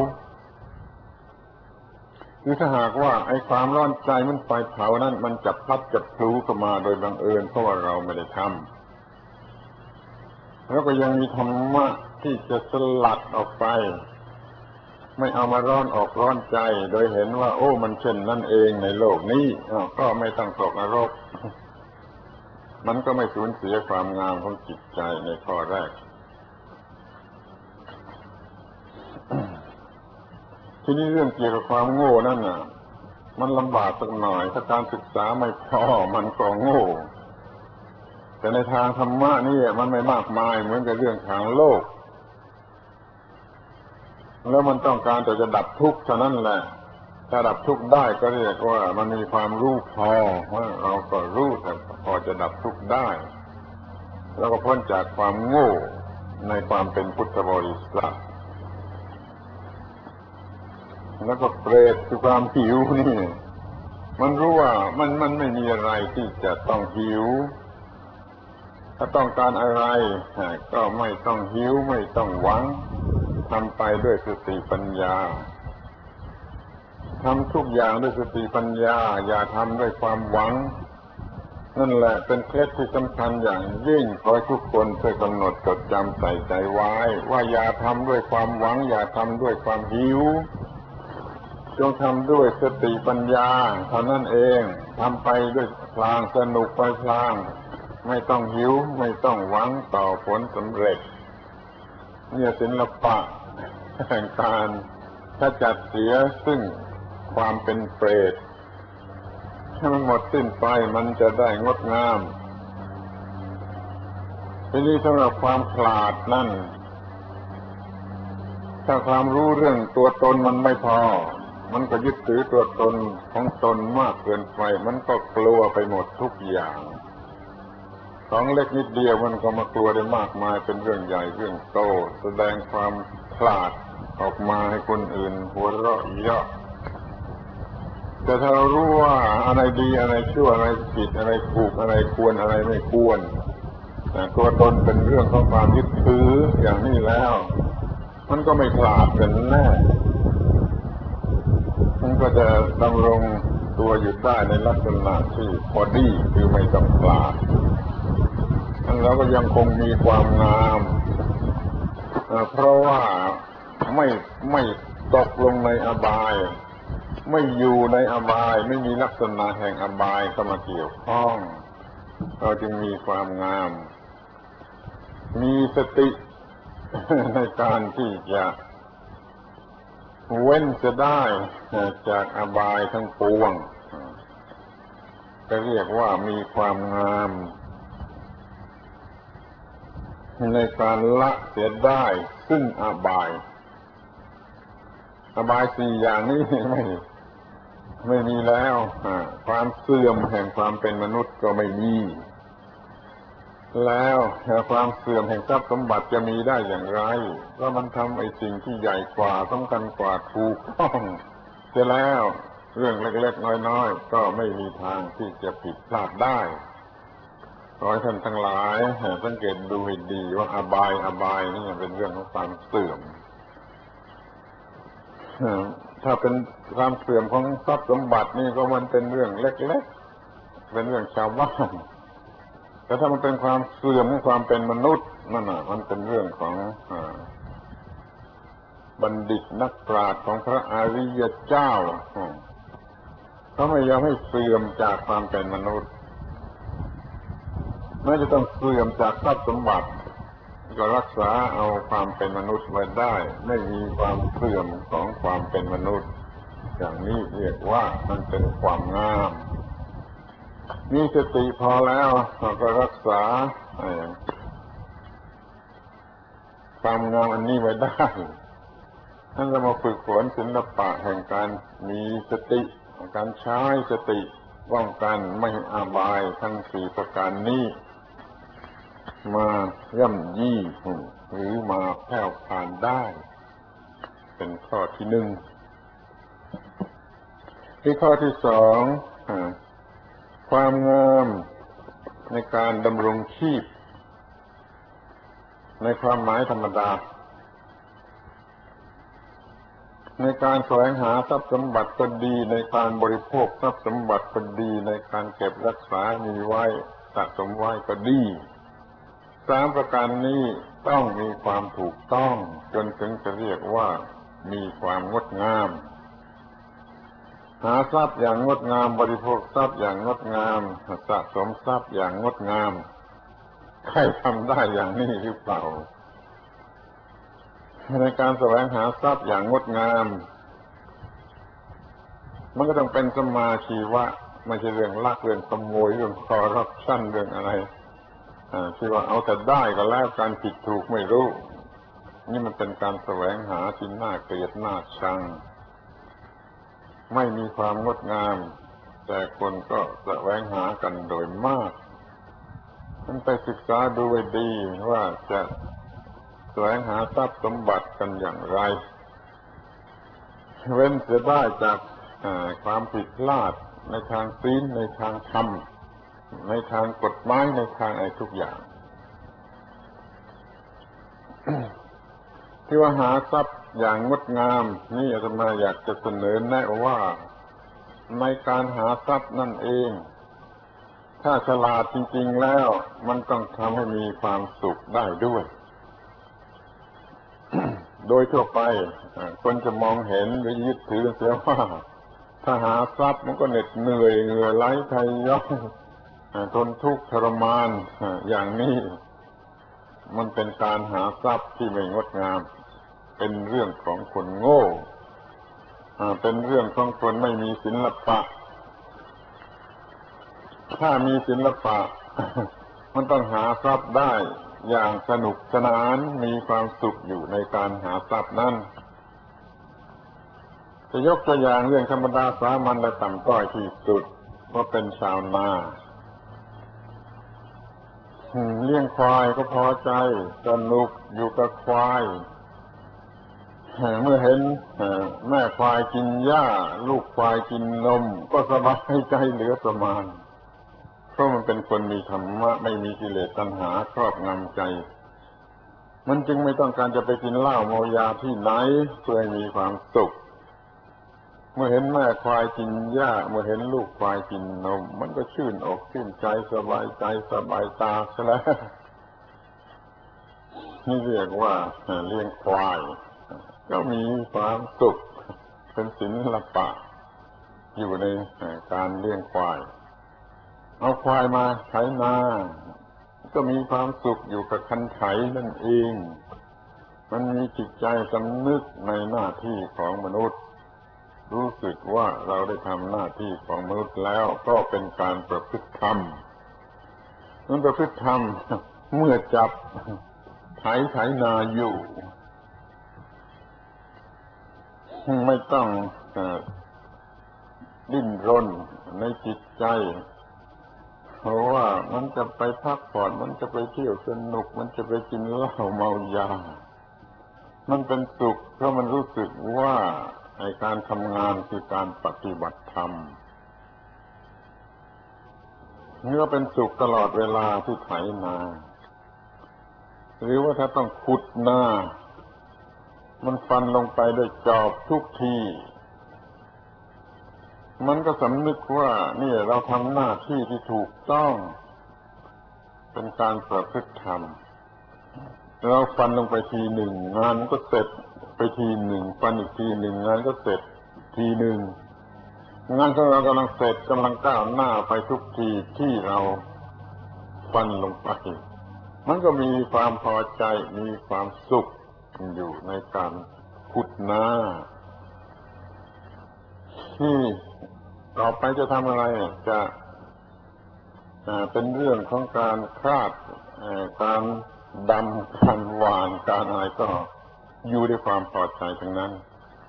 หรือถ้าหากว่าไอ้ความร้อนใจมันไฟเผานั้นมันจับพลัดจับพลูเข้ามาโดยบังเอิญเพราะว่าเราไม่ได้ทำแล้วก็ยังมีธรรมะที่จะสลัดออกไปไม่เอามาร้อนออกร้อนใจโดยเห็นว่าโอ้มันเช่นนั่นเองในโลกนี้ก็ไม่ต้องตกนรกมันก็ไม่สูญเสียความงามของจิตใจในข้อแรกทีนี้เรื่องเกี่ยวกับความโง่นั่นน่ะมันลำบากสักหน่อยถ้าการศึกษาไม่พอมันก็โง่แต่ในทางธรรมะนี่มันไม่มากมายเหมือนกับเรื่องทางโลกแล้วมันต้องการแต่จะดับทุกข์เท่านั้นแหละถ้าดับทุกข์ได้ก็เรียกว่ามันมีความรู้พอว่าเราก็รู้แต่พอจะดับทุกข์ได้แล้วก็พ้นจากความโง่ในความเป็นพุทธบริษัทแล้วก็เปรตคือความหิวนี่มันรู้ว่ามันมันไม่มีอะไรที่จะต้องหิวถ้าต้องการอะไรก็ไม่ต้องหิวไม่ต้องหวังทำไปด้วยสติปัญญาทำทุกอย่างด้วยสติปัญญาอย่าทำด้วยความหวังนั่นแหละเป็นเคล็ดที่สำคัญอย่างยิ่งขอให้ทุกคนช่วยกำหนดจดจำใส่ใจไว้ว่าอย่าทำด้วยความหวังอย่าทำด้วยความหิวจงทำด้วยสติปัญญาเท่านั้นเองทำไปด้วยพลางสนุกไปพลางไม่ต้องหิวไม่ต้องหวังต่อผลสำเร็จเนี่ยศิลปะแห่งการขจัดเสียซึ่งความเป็นเปรตให้มันหมดสิ้นไปมันจะได้งดงามทีนี้สำหรับความขลาดนั่นถ้าความรู้เรื่องตัวตนมันไม่พอมันก็ยึดถือตัวตนของตนมากเกินไปมันก็กลัวไปหมดทุกอย่างของเล็กนิดเดียวมันก็มากลัวได้มากมายเป็นเรื่องใหญ่เรื่องโตแสดงความขลาดออกมาให้คนอื่นหัวเราะเยาะแต่ถ้าเรารู้ว่าอะไรดีอะไรชั่วอะไรผิดอะไรถูกอะไรควรอะไรไม่ควรตัวตนเป็นเรื่องของความยึดถืออย่างนี้แล้วมันก็ไม่ขลาดกันแน่มันก็จะดำรงตัวอยู่ได้ในลักษณะที่พอดีคือไม่ต้องขลาดแล้วก็ยังคงมีความงามเพราะว่าไม่ไม่ตกลงในอบายไม่อยู่ในอบายไม่มีลักษณะแห่งอบายเข้ามาเกี่ยวข้องเราจึงมีความงามมีสติในการที่จะเว้นจะได้จากอบายทั้งปวงก็เรียกว่ามีความงามในการละเสียได้ซึ่งอบายอบายสี่อย่างนี้ไม่ไม่มีแล้วความเสื่อมแห่งความเป็นมนุษย์ก็ไม่มีแล้วความเสื่อมแห่งทรัพย์สมบัติจะมีได้อย่างไรเพราะมันทำไอ้สิ่งที่ใหญ่กว่าสำคัญกว่าถูกต้องเสียแล้วเรื่องเล็กๆน้อยๆก็ไม่มีทางที่จะผิดพลาดได้ขอให้ท่านทั้งหลายสังเกตดูให้ดีว่าอบายอบายนี่เป็นเรื่องของความเสื่อมถ้าเป็นความเสื่อมของทรัพย์สมบัตินี่ก็มันเป็นเรื่องเล็กๆเป็นเรื่องชาวบ้านแต่ถ้ามันเป็นความเสื่อมของความเป็นมนุษย์นั่นน่ะมันเป็นเรื่องของบัณฑิตนักปราชญ์ของพระอริยเจ้าเขาไม่ยอมให้เสื่อมจากความเป็นมนุษย์ไม่จะต้องเสื่อมจากทรัพย์สมบัติก็รักษาเอาความเป็นมนุษย์ไว้ได้ไม่มีความเสื่อมของความเป็นมนุษย์อย่างนี้เรียกว่ามันเป็นความงามมีสติพอแล้วเราก็รักษาความงามอันนี้ไว้ได้ท่านจะมาฝึกฝนศิลปะแห่งการมีสติการใช้สติป้องกันไม่ให้อาบายทั้งสี่ประการนี้มาย่ำยี่หรือมาแผ่วผ่านได้เป็นข้อที่หนึ่งที่ข้อที่สองความงามในการดำรงชีพในความหมายธรรมดาในการแสวงหาทรัพย์สมบัติก็ดีในการบริโภคทรัพย์สมบัติก็ดีในการเก็บรักษามีไว้สะสมไว้ก็ดีสามประการนี้ต้องมีความถูกต้องจนถึงจะเรียกว่ามีความงดงามหาทรัพย์อย่างงดงามบริโภคทรัพย์อย่างงดงามสะสมทรัพย์อย่างงดงามใครทำได้อย่างนี้หรือเปล่าในการแสวงหาทรัพย์อย่างงดงามมันก็ต้องเป็นสมาชีวะไม่ใช่เรื่องลักเรื่องขโมยเรื่องคอร์รัปชันเรื่องอะไรที่ว่าเอาแต่ได้ก็แล้วการผิดถูกไม่รู้นี่มันเป็นการแสวงหาที่น่าเกลียดน่าชังไม่มีความงดงามแต่คนก็แสวงหากันโดยมากท่านไปศึกษาดูไว้ดีว่าจะแสวงหาทรัพย์สมบัติกันอย่างไรเว้นเสียได้จากความผิดพลาดในทางศีลในทางธรรมในทางกฎหมายในทางอะไรทุกอย่าง ที่ว่าหาทรัพย์อย่างงดงามนี่อาตมาอยากจะเสนอแนะว่าในการหาทรัพย์นั่นเองถ้าฉลาดจริงๆแล้วมันต้องทำให้มีความสุขได้ด้วย โดยทั่วไปคนจะมองเห็นหรือยึดถือเสียว่าถ้าหาทรัพย์มันก็เหน็ดเหนื่อยเหงื่อไหลไทยย่อยทนทุกข์ทรมานอย่างนี้มันเป็นการหาทรัพย์ที่ไม่งดงามเป็นเรื่องของคนโง่เป็นเรื่องของคนไม่มีศิลปะถ้ามีศิลปะ มันต้องหาทรัพย์ได้อย่างสนุกสนานมีความสุขอยู่ในการหาทรัพย์นั้นจะยกตัวอย่างเรื่องธรรมดาสามัญและต่ำต้อยที่สุดว่าเป็นชาวนาเลี้ยงควายก็พอใจสนุกอยู่กับควายเมื่อเห็นแม่ควายกินหญ้าลูกควายกินนมก็สบายใจเหลือประมาณเพราะมันเป็นคนมีธรรมะไม่มีกิเลสตัณหาครอบงำใจมันจึงไม่ต้องการจะไปกินเหล้าเมายาที่ไหนเพื่อให้มีความสุขเมื่อเห็นแม่ควายกินหญ้าเมื่อเห็นลูกควายกินนมมันก็ชื่นอกชื่นใจสบายใจสบายตาซะแล้วนี่เรียกว่าเลี้ยงควายก็มีความสุขเป็นศิลปะอยู่ในการเลี้ยงควายเอาควายมาไถนาก็มีความสุขอยู่กับคันไถนั่นเองมันมีจิตใจสำนึกในหน้าที่ของมนุษย์รู้สึกว่าเราได้ทำหน้าที่ของมนุษย์แล้วก็เป็นการประพฤติธรรมนั้นประพฤติธรรมเมื่อจับไถไถนาอยู่ไม่ต้องดิ้นรนในจิตใจเพราะว่ามันจะไปพักผ่อนมันจะไปเที่ยวสนุกมันจะไปกินเหล้าเมายามันเป็นสุขเพราะมันรู้สึกว่าในการทำงานคือการปฏิบัติธรรมนี่ก็เป็นสุขตลอดเวลาที่ไถนาหรือว่าถ้าต้องขุดนามันฟันลงไปด้วยจอบทุกทีมันก็สำนึกว่านี่เราทำหน้าที่ที่ถูกต้องเป็นการประพฤติธรรมเราฟันลงไปทีหนึ่งงานก็เสร็จไปทีหนึ่งฟันอีกทีหนึ่งงานก็เสร็จทีหนึ่งงานของเรากำลังเสร็จกำลังก้าวหน้าไปทุกทีที่เราฟันลงไปมันก็มีความพอใจมีความสุขอยู่ในการขุดนาที่ต่อไปจะทำอะไรจะเป็นเรื่องของการคาดการดำการหว่านการอะไรก็อยู่ด้วยความพอใจทั้งนั้น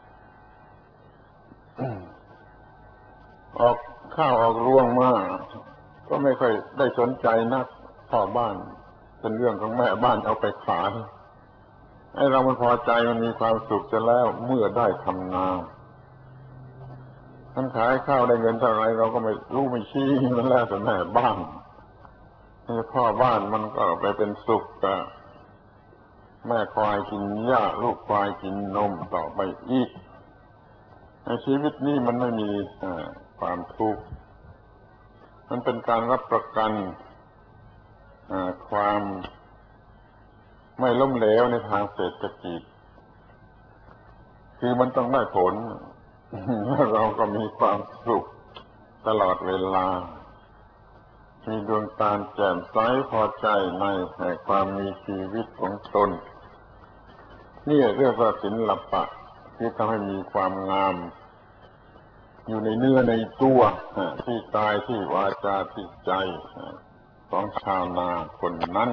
ออกข้าวออกรวงมาก็ไม่ค่อยได้สนใจนักพ่อบ้านเป็นเรื่องของแม่บ้านเอาไปขายไอ้เรามันพอใจมันมีความสุขจะแล้วเมื่อได้ทำนาท่านขายข้าวได้เงินเท่าไรเราก็ไม่รู้ไม่ชี้มันแล้วแต่แม่บ้านพ่อบ้านมันก็ไปเป็นสุขกับแม่ควายกินหญ้าลูกควายกินนมต่อไปอีกในชีวิตนี้มันไม่มีความทุกข์มันเป็นการรับประกันความไม่ล้มเหลวในทางเศรษฐกิจคือมันต้องได้ผลแล้วเราก็มีความสุขตลอดเวลามีดวงตาแจ่มใสพอใจในความมีชีวิตของตนนี่เรียกว่าศิลปะที่ทำให้มีความงามอยู่ในเนื้อในตัวที่กายที่วาจาที่ใจของชาวนาคนนั้น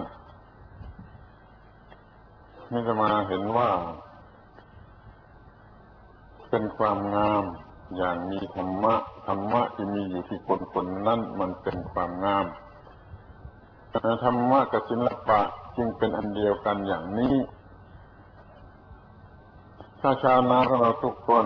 นี่จะมาเห็นว่าเป็นความงามอย่างมีธรรมะธรรมะที่มีอยู่ที่คนคนนั้นมันเป็นความงามธรรมะกับศิลปะจึงเป็นอันเดียวกันอย่างนี้ถ้าชาวนาของเราทุกคน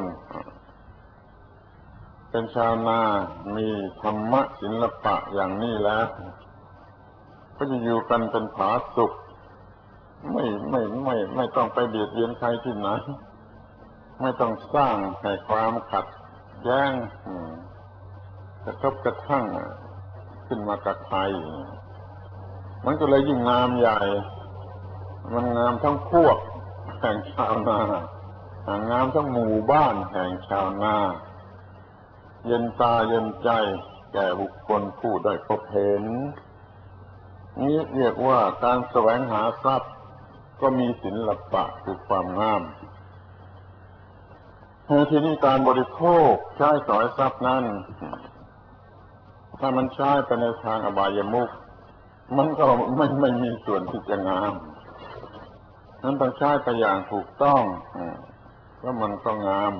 เป็นชาวนามีธรรมะศิลปะอย่างนี้แล้วก็จะอยู่กันเป็นผาสุกไม่ไม่ไม่ไม่ต้องไปเบียดเบียนใครที่ไหนไม่ต้องสร้างให้ความขัดแย้งกระทบกระทั่งขึ้นมากับใครมันก็เลยยิ่งงามใหญ่มันงามทั้งพวกแห่งชาวนางามทั้งหมู่บ้านแห่งชาวนาเย็นตาเย็นใจแก่บุคคลผู้ได้พบเห็นนี้เรียกว่าการแสวงหาทรัพย์ก็มีศิลปะคือความงามทีนี้การบริโภคใช้สอยทรัพย์นั้นถ้ามันใช้ไปในทางอบายมุขมันก็ไม่ไม่มีส่วนที่จะงามนั้นต้องใช้ไปอย่างถูกต้องแล้วมันก็งาม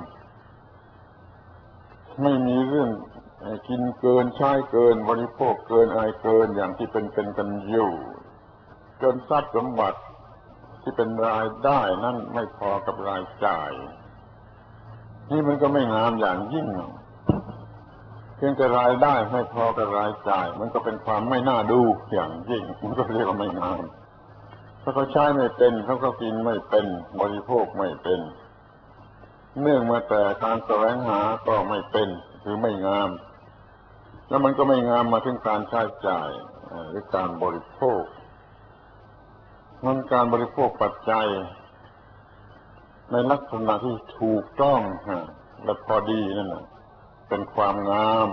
ไม่มีเรื่องกินเกินใช้เกินบริโภคเกินอะไรเกินอย่างที่เป็นเป็นกันอยู่จนทรัพย์สมบัติที่เป็นรายได้นั่นไม่พอกับรายจ่ายนี่มันก็ไม่งามอย่างยิ่งเพียงแต่รายได้ไม่พอกับรายจ่ายมันก็เป็นความไม่น่าดูอย่างยิ่งมันก็เรียกว่าไม่งามถ้าเขาใช้ไม่เป็นเขาก็กินไม่เป็นบริโภคไม่เป็นเนื่องมาแต่การแสวงหาก็ไม่เป็นคือไม่งามแล้วมันก็ไม่งามมาถึงการใช้จ่ายหรือการบริโภคมันการบริโภคปัจจัยในลักษณะที่ถูกต้องและพอดีนั่นแหละเป็นความงาม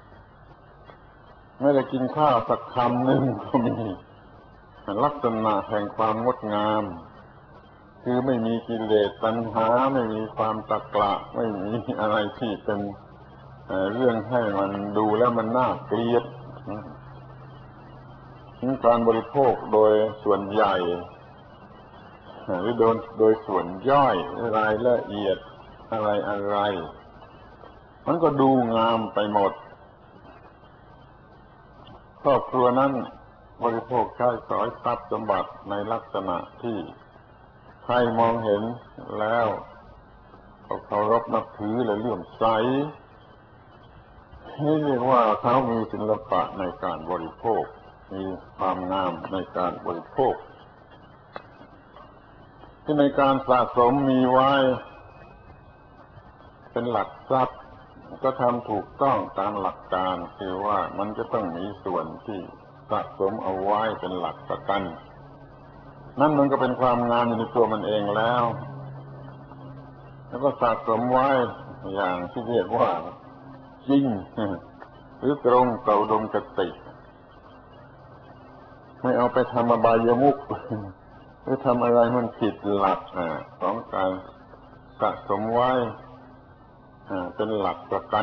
ไม่ได้กินข้าวสักคำหนึ่งก็มีลักษณะแห่งความงดงามคือไม่มีกิเลสตัณหาไม่มีความตะกละไม่มีอะไรที่เป็นเรื่องให้มันดูแล้วมันน่าเกลียดการบริโภคโดยส่วนใหญ่หรือโดยโดยส่วนย่อยรายละเอียดอะไรอะไรมันก็ดูงามไปหมดครอบครัวนั้นบริโภคใช้สอยทรัพย์สมบัติในลักษณะที่ใครมองเห็นแล้วเขาเคารพนับถือและเลื่อมใสนี่เรียกว่าเขามีศิลปะในการบริโภคมีความงามในการบริโภคที่ในการสะสมมีไว้เป็นหลักทรัพย์ก็ทำถูกต้องตามหลักการคือว่ามันจะต้องมีส่วนที่สะสมเอาไว้เป็นหลักประกันนั่นมันก็เป็นความงามอยู่ในตัวมันเองแล้วแล้วก็สะสมไว้อย่างที่เรียกว่าจริงหรือตรงต่ออุดมคติไม่เอาไปทำอบายมุขหรือทำอะไรมันผิดหลักของการสะสมไว้เป็นหลักประกัน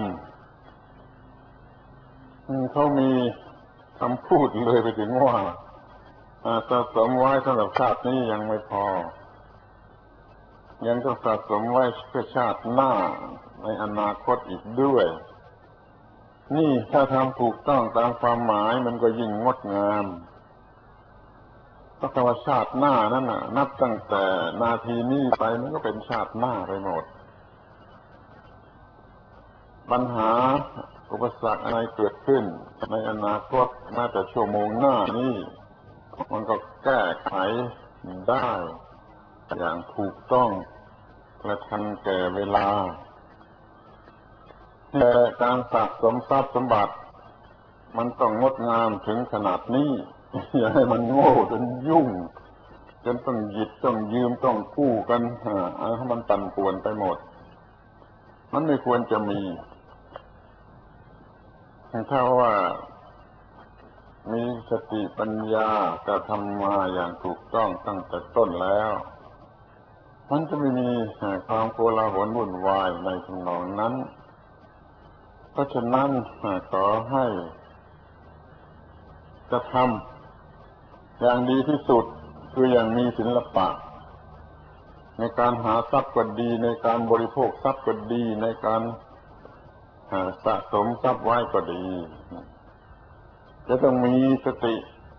เขามีคำพูดเลยไปถึงว่าสะสมไว้สำหรับชาตินี้ยังไม่พอยังต้องสะสมไว้เพื่อชาติหน้าในอนาคตอีกด้วยนี่ถ้าทำถูกต้องตามความหมายมันก็ยิ่งงดงามเพราะว่าชาติหน้านั่นน่ะนับตั้งแต่นาทีนี้ไปมันก็เป็นชาติหน้าไปหมดปัญหาอุปสรรคอะไรเกิดขึ้นในอนาคตแม้แต่ชั่วโมงหน้านี้มันก็แก้ไขได้อย่างถูกต้องและทันแก่เวลาแต่การสะสมทรัพย์สมบัติมันต้องงดงามถึงขนาดนี้อย่าให้มันโง่จนยุ่งจนต้องหยิบต้องยืมต้องกู้กันให้มันปั่นป่วนไปหมดมันไม่ควรจะมีถ้าว่ามีสติปัญญากระทำมาอย่างถูกต้องตั้งแต่ต้นแล้วมันจะไม่มีความโกลาหลวุ่นวายในทำนองนั้นเพราะฉะนั้นขอให้จะทำอย่างดีที่สุดคืออย่างมีศิลปะในการหาทรัพย์ก็ดีในการบริโภคทรัพย์ก็ดีในการสะสมทรัพย์ไว้ก็ดีจะต้องมีสติ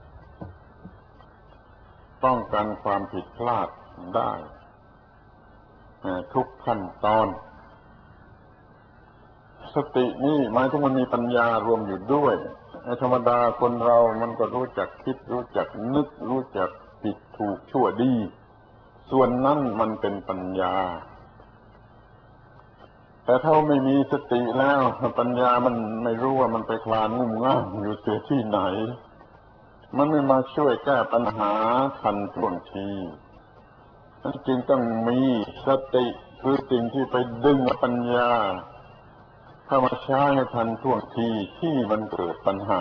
ป้องกันความผิดพลาดได้ทุกขั้นตอนสตินี่หมายถึงมันมีปัญญารวมอยู่ด้วยธรรมดาคนเรามันก็รู้จักคิดรู้จักนึกรู้จักผิดถูกชั่วดีส่วนนั้นมันเป็นปัญญาแต่ถ้าไม่มีสติแล้วปัญญามันไม่รู้ว่ามันไปคลานงุ่มง่ามอยู่เสียที่ไหนมันไม่มาช่วยแก้ปัญหาทันท่วงทีนั้นจึงต้องมีสติคือสิ่งที่ไปดึงปัญญาเข้ามาใช้ให้ทันท่วงทีที่มันเกิดปัญหา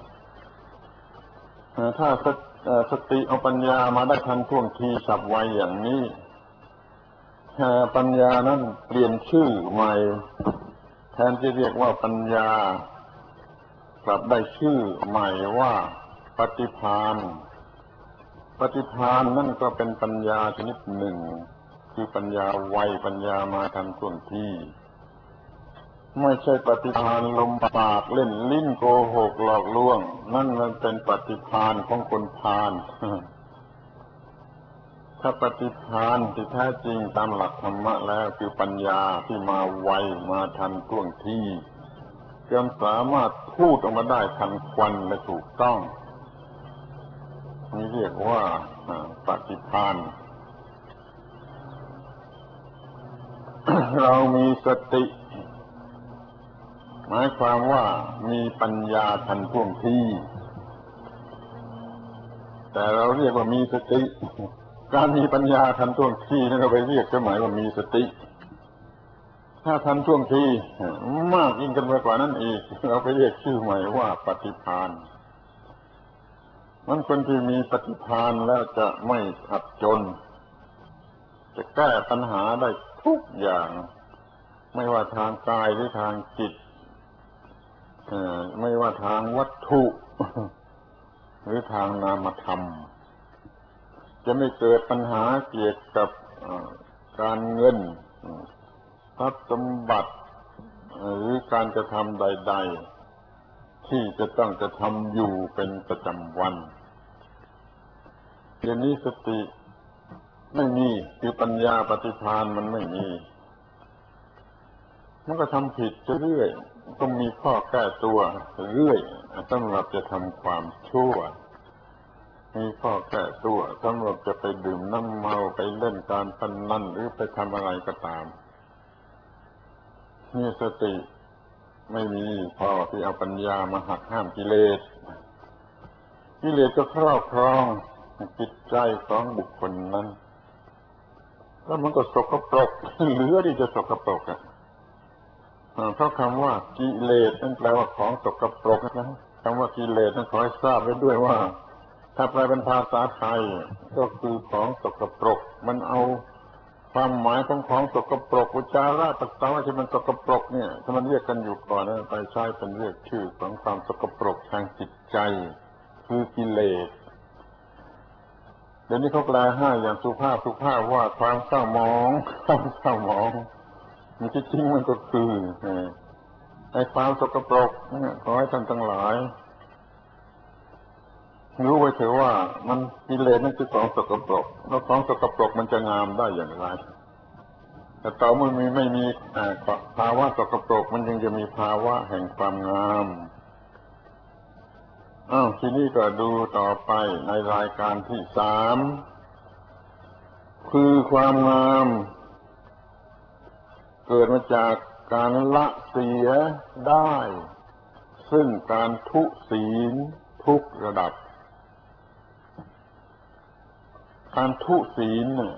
ถ้าสติเอาปัญญามาได้ทันท่วงทีฉับไวอย่างนี้ปัญญานั้นเปลี่ยนชื่อใหม่แทนที่เรียกว่าปัญญากลับได้ชื่อใหม่ว่าปฏิภาณปฏิภาณนั่นก็เป็นปัญญาชนิดหนึ่งคือปัญญาไวปัญญามาทันท่วงทีไม่ใช่ปฏิภาณลมปากเล่นลิ้นโกหกหลอกลวงนั่นมันเป็นปฏิภาณของคนพาลถ้าปฏิภาณที่แท้จริงตามหลักธรรมะแล้วคือปัญญาที่มาไวมาทันท่วงทีจนสามารถพูดออกมาได้ทันควันและถูกต้องนี่เรียกว่าปฏิภาณ เรามีสติหมายความว่ามีปัญญาทันท่วงทีแต่เราเรียกว่ามีสติการมีปัญญาทันท่วงทีนั่นเราไปเรียกจะหมายว่ามีสติถ้าทันท่วงทีมากยิ่งกันไปกว่านั้นอีกเราไปเรียกชื่อใหม่ว่าปฏิภาณมันคนที่มีปฏิภาณแล้วจะไม่อับจนจะแก้ปัญหาได้ทุกอย่างไม่ว่าทางกายหรือทางจิตไม่ว่าทางวัตถุหรือทางนามธรรมจะไม่เกิดปัญหาเกี่ยวกับการเงินทรัพย์สมบัติหรือการกระทำใดๆที่จะต้องจะทำอยู่เป็นประจำวันอย่างนี้สติไม่มีคือปัญญาปฏิภาณมันไม่มีมันก็ทำผิดเรื่อยต้องมีข้อแก้ตัวเรื่อยสำหรับจะทำความชั่วมีข้อแก้ตัวสำหรับจะไปดื่มน้ำเมาไปเล่นการพนันหรือไปทำอะไรก็ตามนี่สติไม่มีพอที่เอาปัญญามาหักห้ามกิเลสกิเลสก็ครอบครองจิตใจของบุคคลนั้นแล้วมันก็สกปรกเหลือที่จะสกปรกอ่ะเพราะคำว่ากิเลสนั่นแปลว่าของสกปรกนะคำว่ากิเลสนั้นขอให้ทราบไว้ด้วยว่าถ้าแปลเป็นภาษาไทยก็คือของสกปรกมันเอาความหมายของของสกปรกอุจจาระปัสสาวะที่มันสกปรกเนี่ยถ้ามันเรียกกันอยู่ก่อนนะไปใช้เป็นเรียกชื่อของความสกปรกทางจิตใจคือกิเลสเดี๋ยวนี้เขาแปลให้อย่างสุภาพสุภาพว่าความเศร้าหมองความเศร้าหมองมันที่จริงมันก็คือไอ้ความสกปรกเนี่ยขอให้ท่านทั้งหลายรู้ไว้เถอะว่ามันกิเลสนั่นคือของสกปรกแล้วของสกปรกมันจะงามได้อย่างไรแต่ต่อเมื่อมีไม่มีภาวะสกปรกมันยังจะมีภาวะแห่งความงามอ้าวทีนี้ก็ดูต่อไปในรายการที่สามคือความงามเกิดมาจากการละเสียได้ซึ่งการทุศีลทุกระดับการทุศีลเนี่ย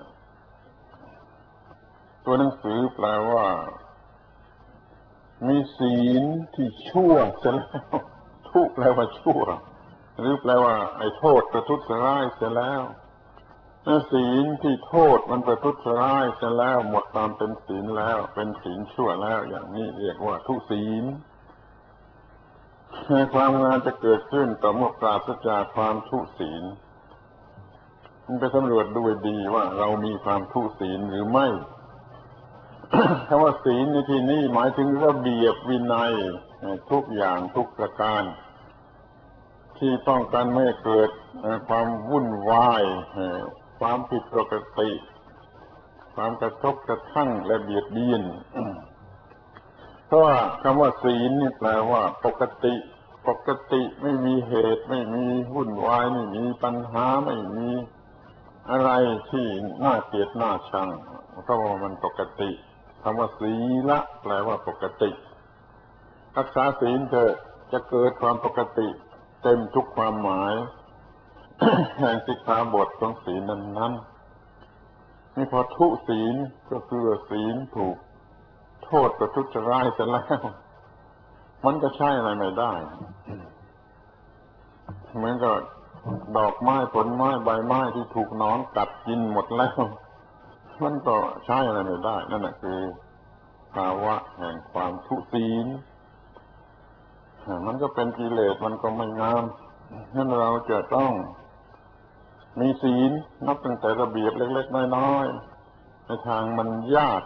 ตัวหนังสือแปลว่ามีศีลที่ชั่วเสียแล้วทุแปลว่าชั่วหรือแปลว่าไอ้โทษประทุษร้ายเสียแล้วศีลที่โทษมันประทุษร้ายเสียแล้วหมดความเป็นศีลแล้วเป็นศีลชั่วแล้วอย่างนี้เรียกว่าทุศีลความงามจะเกิดขึ้นต่อเมื่อปราศจากความทุศีลมันไปสำรวจดูดีว่าเรามีความทุศีลหรือไม่ คำว่าศีลในที่นี้หมายถึงระเบียบวินัยทุกอย่างทุกประการที่ป้องกันไม่ให้เกิดความวุ่นวายความผิดปกติความกระทบกระทั่งและเบียดเบียนเพราะว่าคำว่าศีลนี่แปลว่าปกติปกติไม่มีเหตุไม่มีวุ่นวายไม่มีปัญหาไม่มีอะไรที่น่าเกลียดน่าชังเพราะว่ามันปกติคำว่าศีละแปลว่าปกติรักษาศีลเถอะจะเกิดความปกติเต็มทุกความหมาย แห่งสิกขาบทของศีลนั้นๆนี่พอทุศีลก็คือศีลถูกโทษประทุษร้ายเสร็จแล้วมันก็ใช่อะไรไม่ได้เหมือนกับดอกไม้ผลไม้ใบไม้ที่ถูกหนอนกัดกินหมดแล้วมันก็ใช้อะไรไม่ได้นั่นแหละคือภาวะแห่งความทุศีลมันก็เป็นกิเลสมันก็ไม่งามงั้นเราจะต้องมีศีลนับตั้งแต่ระเบียบเล็กๆน้อยๆในทางมันยาก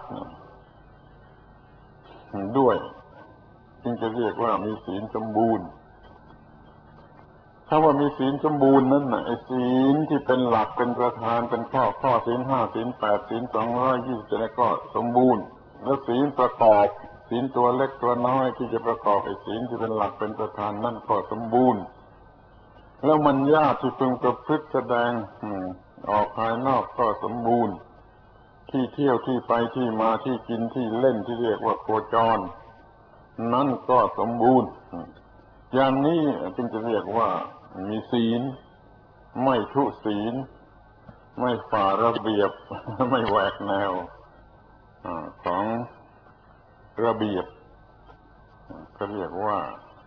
ด้วยจึงจะเรียกว่ามีศีลสมบูรณ์ถ้าว่ามีศีลสมบูรณ์นั้นน่ะไอ้ศีลที่เป็นหลักเป็นประธานเป็นข้อข้อศีลห้าศีลแปดศีลสองร้อยยี่สิบเจ็ดก็สมบูรณ์แล้วศีลประกอบศีลตัวเล็กตัวน้อยที่จะประกอบไอ้ศีลที่เป็นหลักเป็นประธานนั่นก็สมบูรณ์แล้วมันญาติที่พึงประพฤติแสดงออกภายนอกก็สมบูรณ์ที่เที่ยวที่ไปที่มาที่กินที่เล่นที่เรียกว่าโคจรนั่นก็สมบูรณ์อย่างนี้จึงจะเรียกว่ามีศีลไม่ทุศีลไม่ฝ่าระเบียบไม่แหวกแนวของระเบียบก็เรียกว่า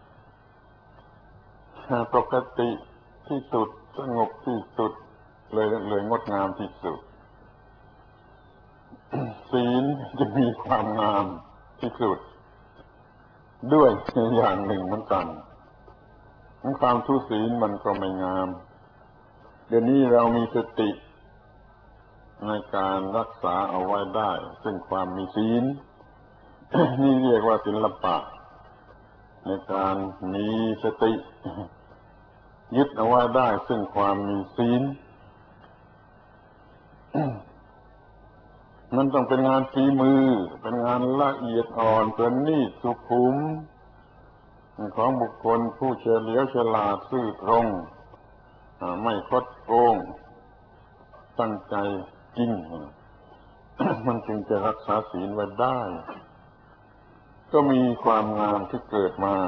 ปกติที่สุดสงบที่สุดเลยเลยงดงามที่สุดศีลจะมีความงามที่สุดด้วยอย่างหนึ่งเหมือนกันความทุศีลมันก็ไม่งามเดี๋ยวนี้เรามีสติในการรักษาเอาไว้ได้ซึ่งความมีศีล นี่เรียกว่าศิลปะในการมีสติยึดเอาไว้ได้ซึ่งความมีศีล มันต้องเป็นงานฝีมือเป็นงานละเอียดอ่อนประณีตสุขุมของบุคคลผู้เฉลียวฉลาดซื่อตรงไม่คดโกงตั้งใจจริง มันจึงจะรักษาศีลไว้ได้ก็มีความงามที่เกิดมา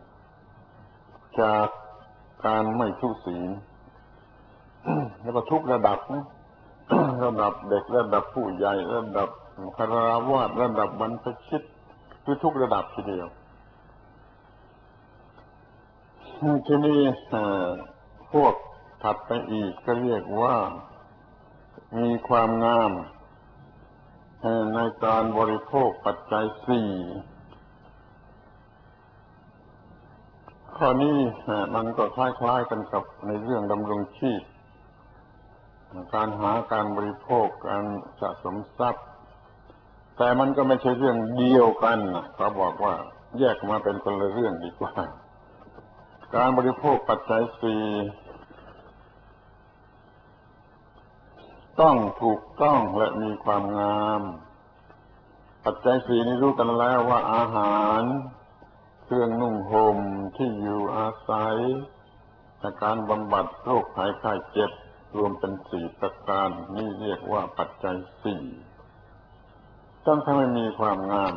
จากการไม่ทุศีล แล้วก็ทุกระดับนะระดับเด็กระดับผู้ใหญ่ระดับคฤหัสถ์ระดับบรรพชิตคือทุกระดับทีเดียวที่นี่พวกถัดไปอีกก็เรียกว่ามีความงามในการบริโภคปัจจัยสี่ข้อนี้มันก็คล้ายๆกันกับในเรื่องดำรงชีพการหาการบริโภคการสะสมทรัพย์แต่มันก็ไม่ใช่เรื่องเดียวกันเขาบอกว่าแยกมาเป็นคนละเรื่องดีกว่าการบริโภคปัจจัยสี่ต้องถูกต้องและมีความงามปัจจัยสี่นี้รู้กันแล้วว่าอาหารเครื่องนุ่งห่มที่อยู่อาศัยการบำบัดโรคภัยไข้เจ็บรวมเป็นสี่ประการนี่เรียกว่าปัจจัยสี่ต้องทำให้มีความงาม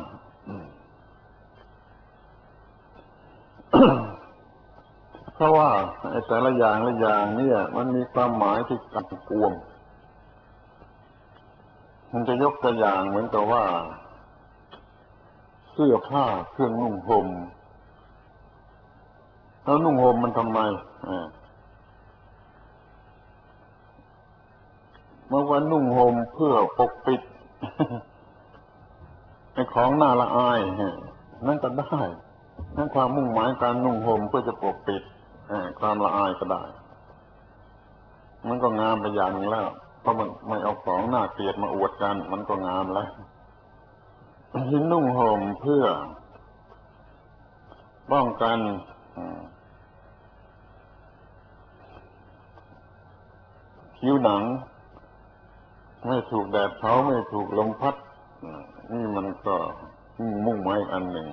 เพราะว่าไอ้แต่ละอย่างละอย่างเนี่ยมันมีความหมายที่กำกวมมันจะยกตัวอย่างเหมือนกับว่าเสื้อผ้าเครื่องนุ่งห่มแล้วนุ่งห่มมันทำไมเมื่อวันนุ่งห่มเพื่อปกปิดไอ้ของน่าละอายนั่นก็ได้นั่นความมุ่งหมายการนุ่งห่มเพื่อจะปกปิดความละอายก็ได้มันก็งามไปอย่างนึงแล้วเพราะมันไม่เอาของน่าเกลียดมาอวดกันมันก็งามแล้วที่นุ่งห่มเพื่อป้องกันผิวหนังไม่ถูกแดดเผาไม่ถูกลมพัดนี่มันก็มุ่งหมายอันหนึ่ง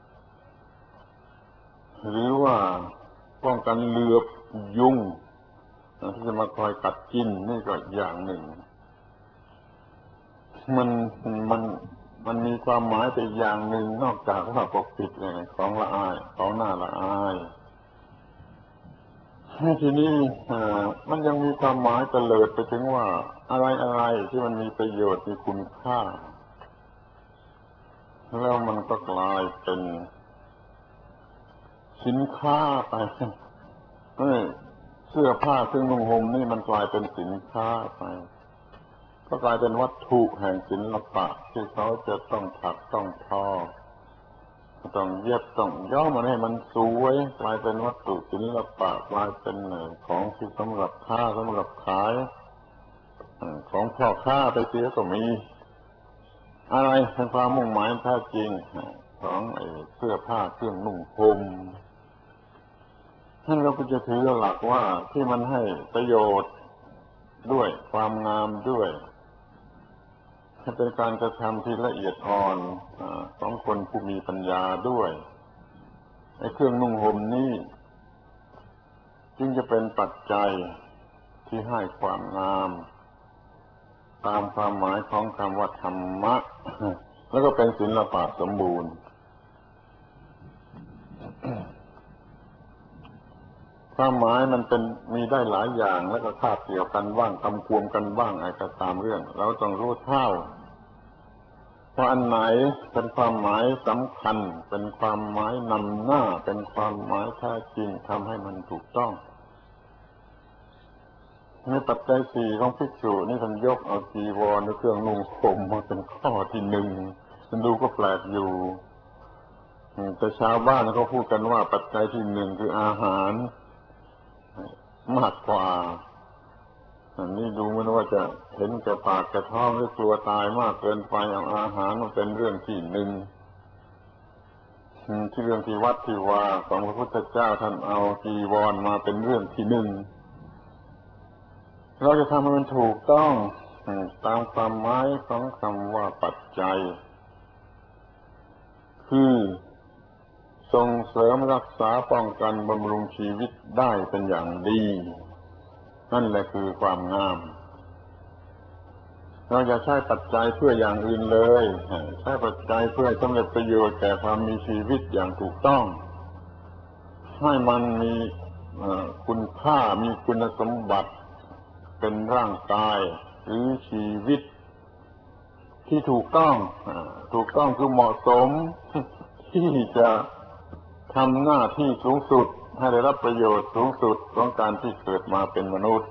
หรือว่าป้องกันเหลือบยุงที่จะมาคอยกัดกินนี่ก็อย่างหนึ่งมันมันมันมีความหมายไปอย่างหนึ่งนอกจากว่าปกปิดเลยของละอายของหน้าละอายทีนี้มันยังมีความหมายเตลิดไปถึงว่าอะไรอะไรที่มันมีประโยชน์มีคุณค่าแล้วมันก็กลายเป็นสินค้าไปเสื้อผ้าเครื่องนุ่งห่มนี่มันกลายเป็นสินค้าไปก็กลายเป็นวัตถุแห่งศิลปะที่เขาจะต้องถักต้องทอต้องเย็บต้องย้อมมันให้มันสวยกลายเป็นวัตถุศิลปะกลายเป็นของที่สำหรับค้าสำหรับขายของพ่อค้าไปเสียก็มีอะไรเป็นความมุ่งหมายแท้จริงของไอ้เสื้อผ้าเครื่องนุ่งห่มท่านเราก็จะถือหลักว่าที่มันให้ประโยชน์ด้วยความงามด้วยเป็นการกระทำที่ละเอียดอ่อนของคนผู้มีปัญญาด้วยไอ้เครื่องนุ่งห่มนี้จึงจะเป็นปัจจัยที่ให้ความงามตามความหมายของคำว่าธรรมะแล้วก็เป็นศิลปะสมบูรณ์ความหมายมันเป็นมีได้หลายอย่างแล้วก็คาบเกี่ยวกันบ้างกำกวมกันบ้างอะไรก็ตามเรื่องเราต้องรู้เท่าว่าอันไหนเป็นความหมายสำคัญเป็นความหมายนำหน้าเป็นความหมายแท้จริงทำให้มันถูกต้องในปัจจัยสี่ของภิกษุนี่ท่านยกเอาจีวรหรือเครื่องนุ่งห่มมาเป็นข้อที่หนึ่งมันดูก็แปลกอยู่แต่ชาวบ้านเขาพูดกันว่าปัจจัยที่หนึ่งคืออาหารมากกว่าอันนี้ดูเหมือนว่าจะเห็นแก่ปากแก่ท้องหรือกลัวตายมากเกินไปเอาอาหารมาเป็นเรื่องที่หนึ่งที่เรื่องที่วัดที่ว่าของพระพุทธเจ้าท่านเอาจีวรมาเป็นเรื่องที่หนึ่งเราจะทำให้มันถูกต้องตามความหมายของคำว่าปัจจัยคือส่งเสริมรักษาป้องกันบำรุงชีวิตได้เป็นอย่างดีนั่นแหละคือความงามเราจะใช้ปัจจัยเพื่ออย่างอื่นเลยใช้ปัจจัยเพื่อสำเร็จประโยชน์แก่ความมีชีวิตอย่างถูกต้องให้มันมีคุณค่ามีคุณสมบัติเป็นร่างกายหรือชีวิตที่ถูกต้องถูกต้องคือเหมาะสมที่จะทำหน้าที่สูงสุดให้ได้รับประโยชน์สูงสุดของการที่เกิดมาเป็นมนุษย์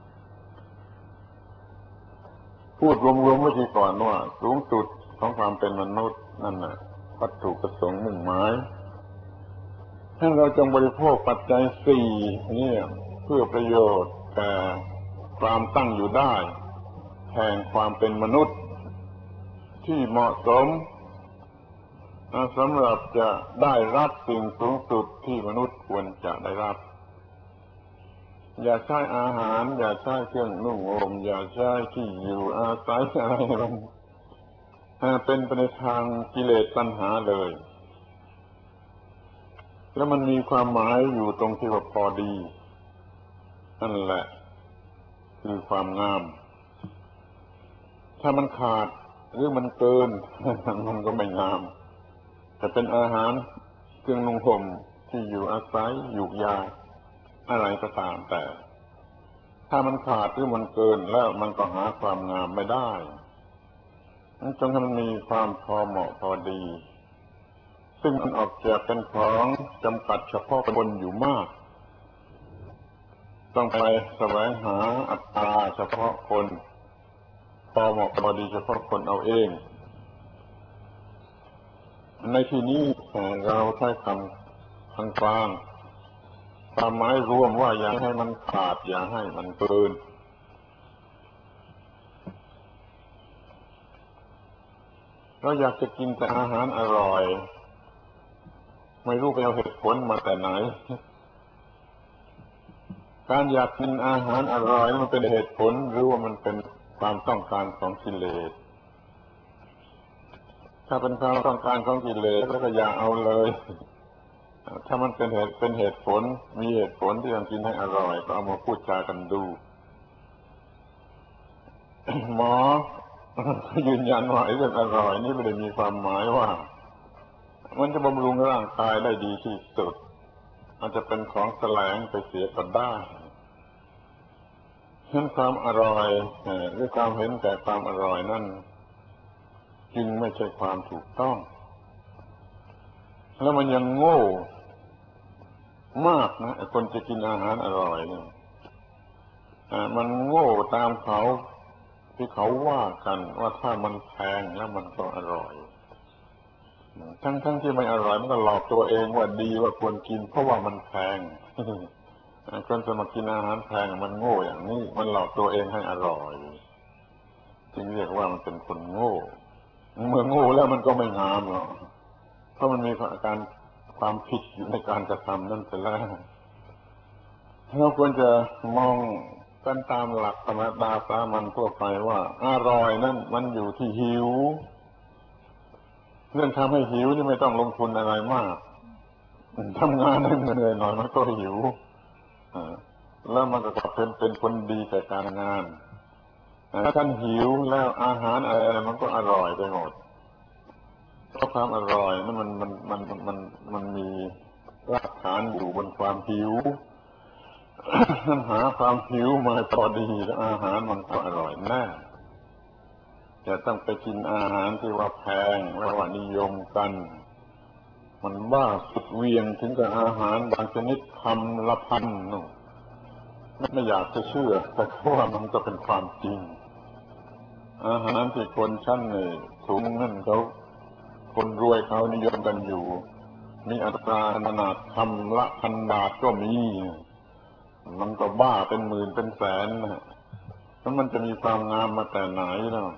พูดรวมๆไว้ทีก่อนว่าสูงสุดของความเป็นมนุษย์นั่นน่ะวัตถุประสงค์มุ่งหมายให้เราจงบริโภคปัจจัยสี่นี่เพื่อประโยชน์แก่ความตั้งอยู่ได้แห่งความเป็นมนุษย์ที่เหมาะสมสำหรับจะได้รับสิ่งสูงสุดที่มนุษย์ควรจะได้รับอย่าใช้อาหารอย่าใช้เครื่องนุ่งห่มอย่าใช้ที่อยู่อาศัยอะไรมันเป็นไปในทางกิเลสตัณหาเลยแล้วมันมีความหมายอยู่ตรงที่ว่าพอดีนั่นแหละคือความงามถ้ามันขาดหรือมันเกินมันก็ไม่งามแต่เป็นอาหารเครื่องนุ่งห่มที่อยู่อาศัยหยูกยาอะไรก็ตามแต่ถ้ามันขาดหรือมันเกินแล้วมันก็หาความงามไม่ได้นั้นจงให้มันมีความพอเหมาะพอดีซึ่งมันออกจากเป็นของจำกัดเฉพาะคนอยู่มากต้องไปแสวงหาอัตตาเฉพาะคนพอเหมาะพอดีเฉพาะคนเอาเองในที่นี้เราใช้คำทางกลางความหมายรวมว่าอย่าให้มันขาดอย่าให้มันเกินเราอยากจะกินแต่อาหารอร่อยไม่รู้ไปเอาเหตุผลมาแต่ไหนการอยากกินอาหารอร่อยมันเป็นเหตุผลหรือว่ามันเป็นความต้องการของกิเลสถ้าเป็นความต้องการของกิเลสแล้วก็อย่าเอาเลยถ้ามันเป็นเหตุเป็นเหตุผลมีเหตุผลที่จะกินให้อร่อยก็เอามาพูดจากันดูหมอยืนยันว่าไอ้เรื่องอร่อยนี่ไม่ได้มีความหมายว่ามันจะบำรุงร่างกายได้ดีที่สุดอาจจะเป็นของแสลงไปเสียก็ได้เห็นความอร่อยหรือความเห็นแต่ความอร่อยนั่นจึงไม่ใช่ความถูกต้องแล้วมันยังโง่มากนะคนจะกินอาหารอร่อยเนี่ยมันโง่ตามเขาที่เขาว่ากันว่าถ้ามันแพงแล้วมันก็อร่อยทั้งทั้งที่ไม่อร่อยมันก็หลอกตัวเองว่าดีว่าควรกินเพราะว่ามันแพงคนจะมากินอาหารแพงมันโง่อย่างนี้มันหลอกตัวเองให้อร่อยจึงเรียกว่ามันเป็นคนโง่เมื่อโง่แล้วมันก็ไม่งามหรอกเพราะมันมีอาการความผิดอยู่ในการกระทำนั่นเสียแล้วเราควรจะมองกันตามหลักธรรมดาสามัญทั่วไปว่าอร่อยนั่นมันอยู่ที่หิวเรื่องทำให้หิวนี่ไม่ต้องลงทุนอะไรมากทำงานให้เหนื่อยหน่อยมันก็หิวแล้วมันก็เป็นเป็นคนดีแต่การงานถ้าท่านหิวแล้วอาหารอะไรอะไรมันก็อร่อยไปหมดเพราะความอร่อยนั่นมันมันมันมันมันมีรากฐานอยู่บนความหิวหาความหิวมาพอดีแล้วอาหารมันก็อร่อยแน่จะต้องไปกินอาหารที่ว่าแพงแล้วว่านิยมกันมันบ้าสุดเวียงถึงกับอาหารบางชนิดคำละพันนู่นไม่อยากจะเชื่อแต่ว่ามันก็เป็นความจริงอาหารที่คนชั้นนี่สูงนั่นเขาคนรวยเขานิยมกันอยู่มีอัตราขนาดคำละพันบาทก็มีมันก็บ้าเป็นหมื่นเป็นแสนนะแล้วมันจะมีความงามมาแต่ไหนเนาะ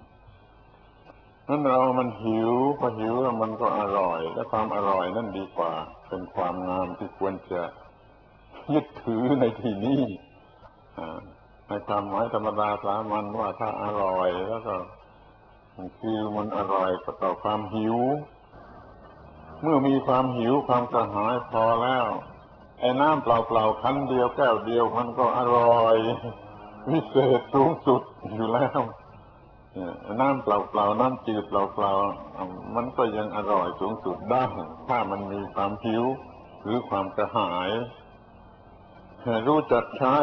นั้นเรามันหิวพอหิวแล้วมันก็อร่อยและความอร่อยนั่นดีกว่าเป็นความงามที่ควรจะยึดถือในที่นี้ในความหมายธรรมดาสามัญว่าถ้าอร่อยแล้วก็คือมันอร่อยต่อความหิวเมื่อมีความหิวความกระหายพอแล้วไอ้น้ำเปล่าๆคั้นเดียวแก้วเดียวมันก็อร่อยวิเศษสูงสุดอยู่แล้วน้ำเปล่าๆน้ำจืดเปล่าๆมันก็ยังอร่อยสูงสุดได้ถ้ามันมีความหิวหรือความกระหายรู้จักใช้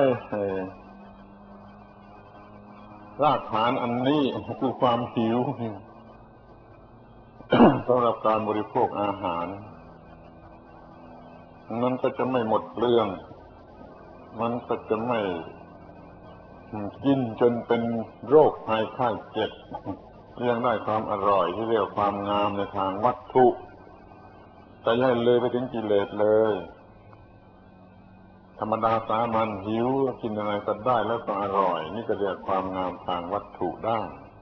รากฐานอันนี้คือความหิวสำหรับการบริโภคอาหารมันก็จะไม่หมดเปลืองมันก็จะไม่กินจนเป็นโรคภัยไข้เจ็บยังได้ความอร่อยที่เรียกความงามในทางวัตถุแต่อย่าให้เลยไปถึงกิเลสเลยธรรมดาสามัญหิวกินอะไรก็ได้แล้วก็อร่อยนี่ก็เรียกความงามทางวัตถุได้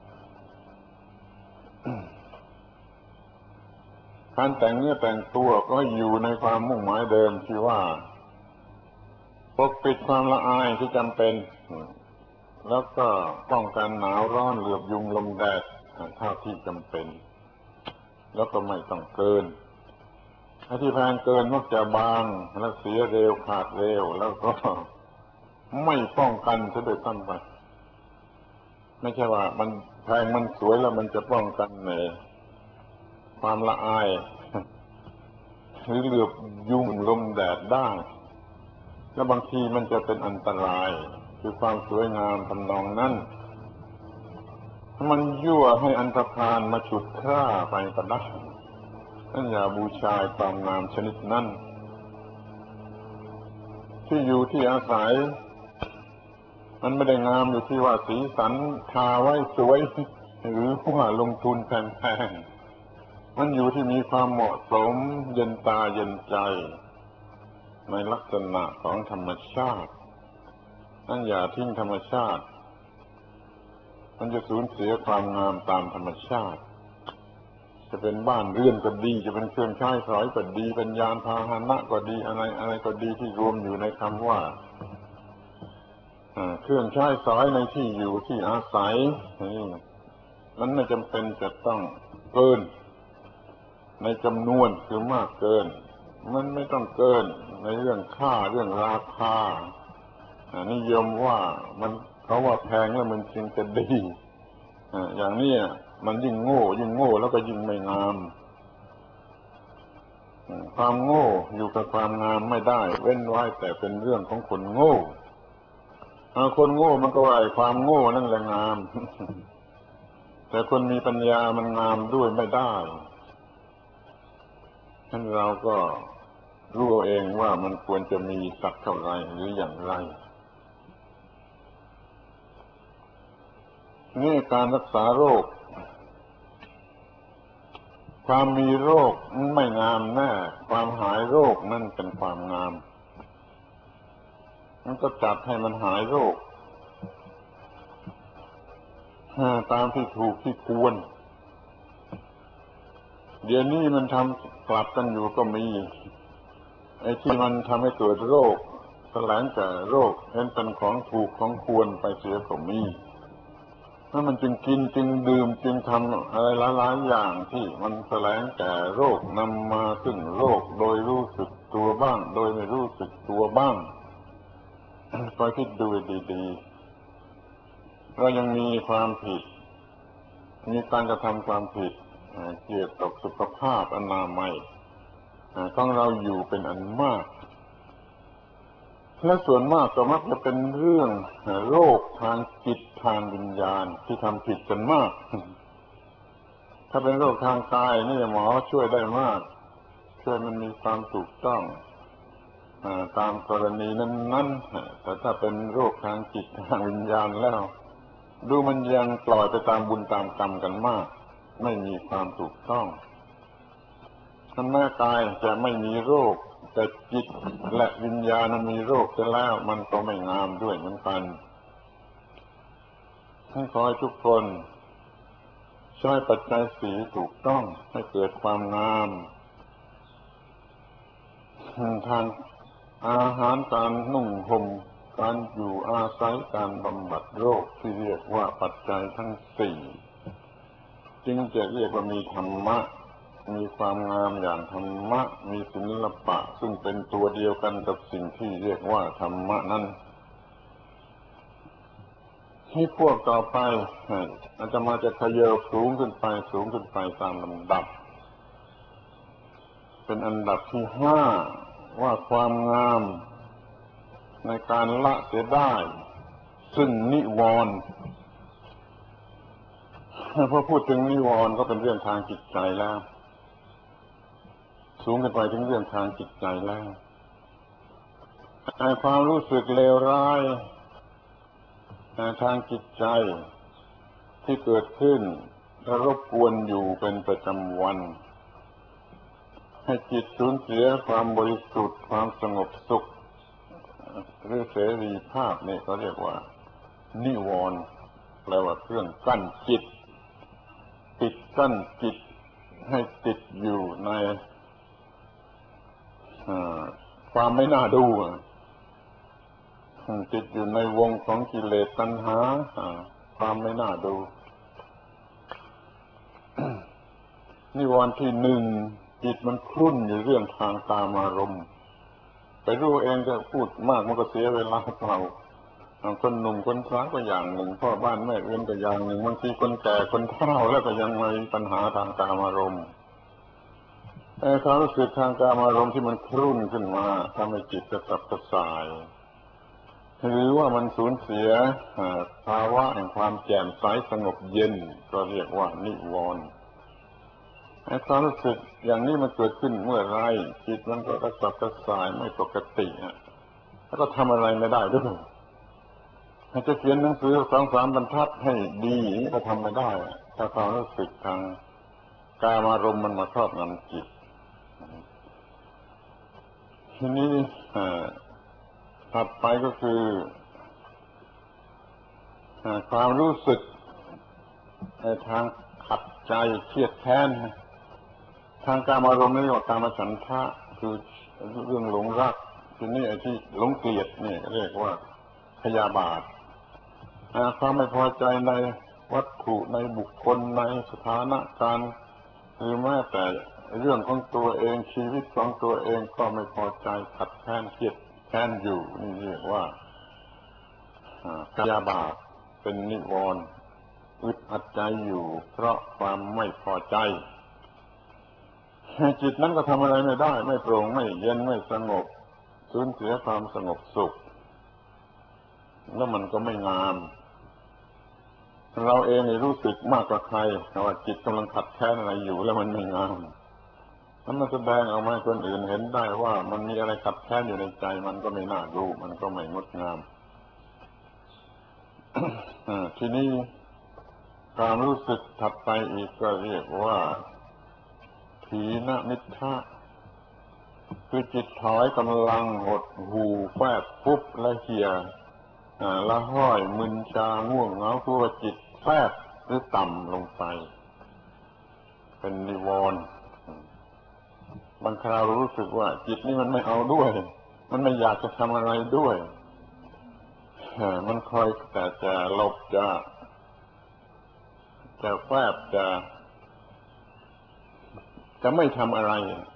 การแต่งเนื้อแต่งตัวก็อยู่ในความมุ่งหมายเดิมที่ว่าปกปิดความละอายที่จำเป็นแล้วก็ป้องกันหนาวร้อนเหลือบยุงลมแดดเท่าที่จำเป็นแล้วก็ไม่ต้องเกินไอ้ที่แพงเกินมักจะบางและเสียเร็วขาดเร็วแล้วก็ไม่ป้องกันซะโดยซ้ำไปไม่ใช่ว่ามันแพงมันสวยแล้วมันจะป้องกันในความละอายหรือเหลือบยุงลมแดดได้แล้วบางทีมันจะเป็นอันตรายคือความสวยงามทำนองนั้นมันยั่วให้อันธพาลมาฉุดฆ่าไปก็ได้นั่นอย่าบูชาความงามชนิดนั้นที่อยู่ที่อาศัยมันไม่ได้งามอยู่ที่ว่าสีสันทาไว้สวยหรือว่าลงทุนแพงๆมันอยู่ที่มีความเหมาะสมเย็นตาเย็นใจในลักษณะของธรรมชาตินั่นอย่าทิ้งธรรมชาติมันจะสูญเสียความงามตามธรรมชาติจะเป็นบ้านเรือนก็ดีจะเป็นเครื่องใช้สอยก็ดีเป็นยานพาหนะก็ดีอะไรอะไรก็ดีที่รวมอยู่ในคำว่าเครื่องใช้สอยในที่อยู่ที่อาศัยนั้นไม่จำเป็นจะต้องเกินในจำนวนคือมากเกินมันไม่ต้องเกินในเรื่องค่าเรื่องราคานิยมว่ามันเขาว่าแพงแล้วมันจึงจะดีอย่างนี้มันยิ่งโง่ยิ่งโง่แล้วก็ยิ่งไม่งามความโง่อยู่กับความงามไม่ได้เว้นไว้แต่เป็นเรื่องของคนโง่คนโง่มันก็ว่าความโง่นั่นแหละงามแต่คนมีปัญญามันงามด้วยไม่ได้ฉะนั้นเราก็รู้เองว่ามันควรจะมีสักเท่าไรหรืออย่างไรนี่การรักษาโรคความมีโรคไม่งามแน่ความหายโรคนั่นเป็นความงามมันก็จัดให้มันหายโรคตามที่ถูกที่ควรเดี๋ยวนี้มันทำกลับกันอยู่ก็มีไอ้ที่มันทำให้เกิดโรคแสลงแก่โรคเห็นเป็นของถูกของควรไปเสียก็มีถ้ามันจึงกินจึงดื่มจึงทำอะไรหลายๆอย่างที่มันแสลงแก่โรคนำมาซึ่งโรคโดยรู้สึกตัวบ้างโดยไม่รู้สึกตัวบ้างคอยคิดดูดีๆเรายังมีความผิดมีการกระทำความผิดเกี่ยวกับสุขภาพอนามัยของเราอยู่เป็นอันมากและส่วนมากก็มักจะเป็นเรื่องโรคทางจิตทางวิญญาณที่ทำผิดกันมากถ้าเป็นโรคทางกายนี่หมอช่วยได้มากช่วยมันมีความถูกต้องตามกรณีนั้นๆแต่ถ้าเป็นโรคทางจิตทางวิญญาณแล้วดูมันยังปล่อยไปตามบุญตามกรรมกันมากไม่มีความถูกต้องท่านแม่กายจะไม่มีโรคแต่จิตและวิญญาณมีโรคจะแล้วมันก็ไม่งามด้วยเหมือนกันให้ขอให้ทุกคนใช้ปัจจัยสี่ถูกต้องให้เกิดความงามทางอาหารการนุ่งห่มการอยู่อาศัยการบำบัดโรคที่เรียกว่าปัจจัยทั้งสี่จึงจะเรียกว่ามีธรรมะมีความงามอย่างธรรมะมีศิลปะซึ่งเป็นตัวเดียวกันกับสิ่งที่เรียกว่าธรรมะนั้นที่พวกต่อไปอาจารย์มาจะขยับสูงขึ้นไปสูงขึ้นไปตามลำดับเป็นอันดับที่ห้าว่าความงามในการละเสียได้ซึ่งนิวรณ์พอพูดถึงนิวรณ์ก็เป็นเรื่องทางจิตใจแล้วสูงขึ้นไปถึงเรื่องทางจิตใจแล้วความรู้สึกเลวร้ายทางจิตใจที่เกิดขึ้นและรบกวนอยู่เป็นประจำวันให้จิตสูญเสียความบริสุทธิ์ความสงบสุขหรือเสรีภาพนี่เขาเรียกว่านิวรณ์แปลว่าเครื่องกั้นจิตปิดกั้นจิตให้ติดอยู่ในความไม่น่าดูติดอยู่ในวงของกิเลสตัณหาความไม่น่าดูนิวรณ์ที่หนึ่งจิตมันครุ่นอยู่เรื่องทางกามารมณ์ไปรู้เองจะพูดมากมันก็เสียเวลาเปล่าคนหนุ่มคนสาวก็อย่างหนึ่งพ่อบ้านแม่เอื้อนก็อย่างหนึ่งบางทีคนแก่คนเฒ่าแล้วก็ยังมีปัญหาทางกามารมณ์ไอ้ความรู้สึกทางกามารมณ์ที่มันครุ่นขึ้นมาทำให้จิตกระสับกระส่ายหรือว่ามันสูญเสียภาวะแห่งความแจ่มใสสงบเย็นก็เรียกว่านิวรณ์ไอ้ความรู้สึกอย่างนี้มันเกิดขึ้นเมื่อไรจิตมันก็กระสับกระส่ายไม่ปกติแล้วก็ทำอะไรไม่ได้ด้วยถ้าจะเขียนหนังสือสองสามบรรทัดให้ดีก็ทำไม่ได้ถ้าความรู้สึกทางกามารมณ์มันมาครอบงำจิตทีนี้ถัดไปก็คือความรู้สึกในทางขัดใจเครียดแค้นทางกามารมณ์นี่เรียกว่ากามฉันทะคือเรื่องหลงรักทีนี้ไอ้ที่หลงเกลียดนี่เรียกว่าพยาบาทความไม่พอใจในวัตถุในบุคคลในสถานะการหรือแม้แต่เรื่องของตัวเองชีวิตของตัวเองก็ไม่พอใจขัดแค้นเครียดแค้นอยู่นี่เรียกว่าพยาบาทเป็นนิวรณ์อึดอัดใจอยู่เพราะความไม่พอใจจิตนั้นก็ทำอะไรไม่ได้ไม่โปร่งไม่เย็นไม่สงบสูญเสียความสงบสุขแล้วมันก็ไม่งามเราเองรู้สึกมากกว่าใครว่าจิตกำลังขัดแย้งอะไรอยู่แล้วมันไม่งามนั้นมันแสดงออกมาให้คนอื่นเห็นได้ว่ามันมีอะไรขัดแย้งอยู่ในใจมันก็ไม่น่าดูมันก็ไม่งดงาม ทีนี้ความรู้สึกถัดไปอีกก็เรียกว่าถีนมิทธะคือจิตถอยกำลังหดหูแฝบปุ๊บและเหี่ยละห้อยมึนชาง่วงเหงาคือว่าจิตแฝบหรือต่ำลงไปเป็นนิวรณ์บางคราวรู้สึกว่าจิตนี่มันไม่เอาด้วยมันไม่อยากจะทำอะไรด้วยมันคอยแต่จะหลบจะจะแฝบจะจะไม่ทำอะไร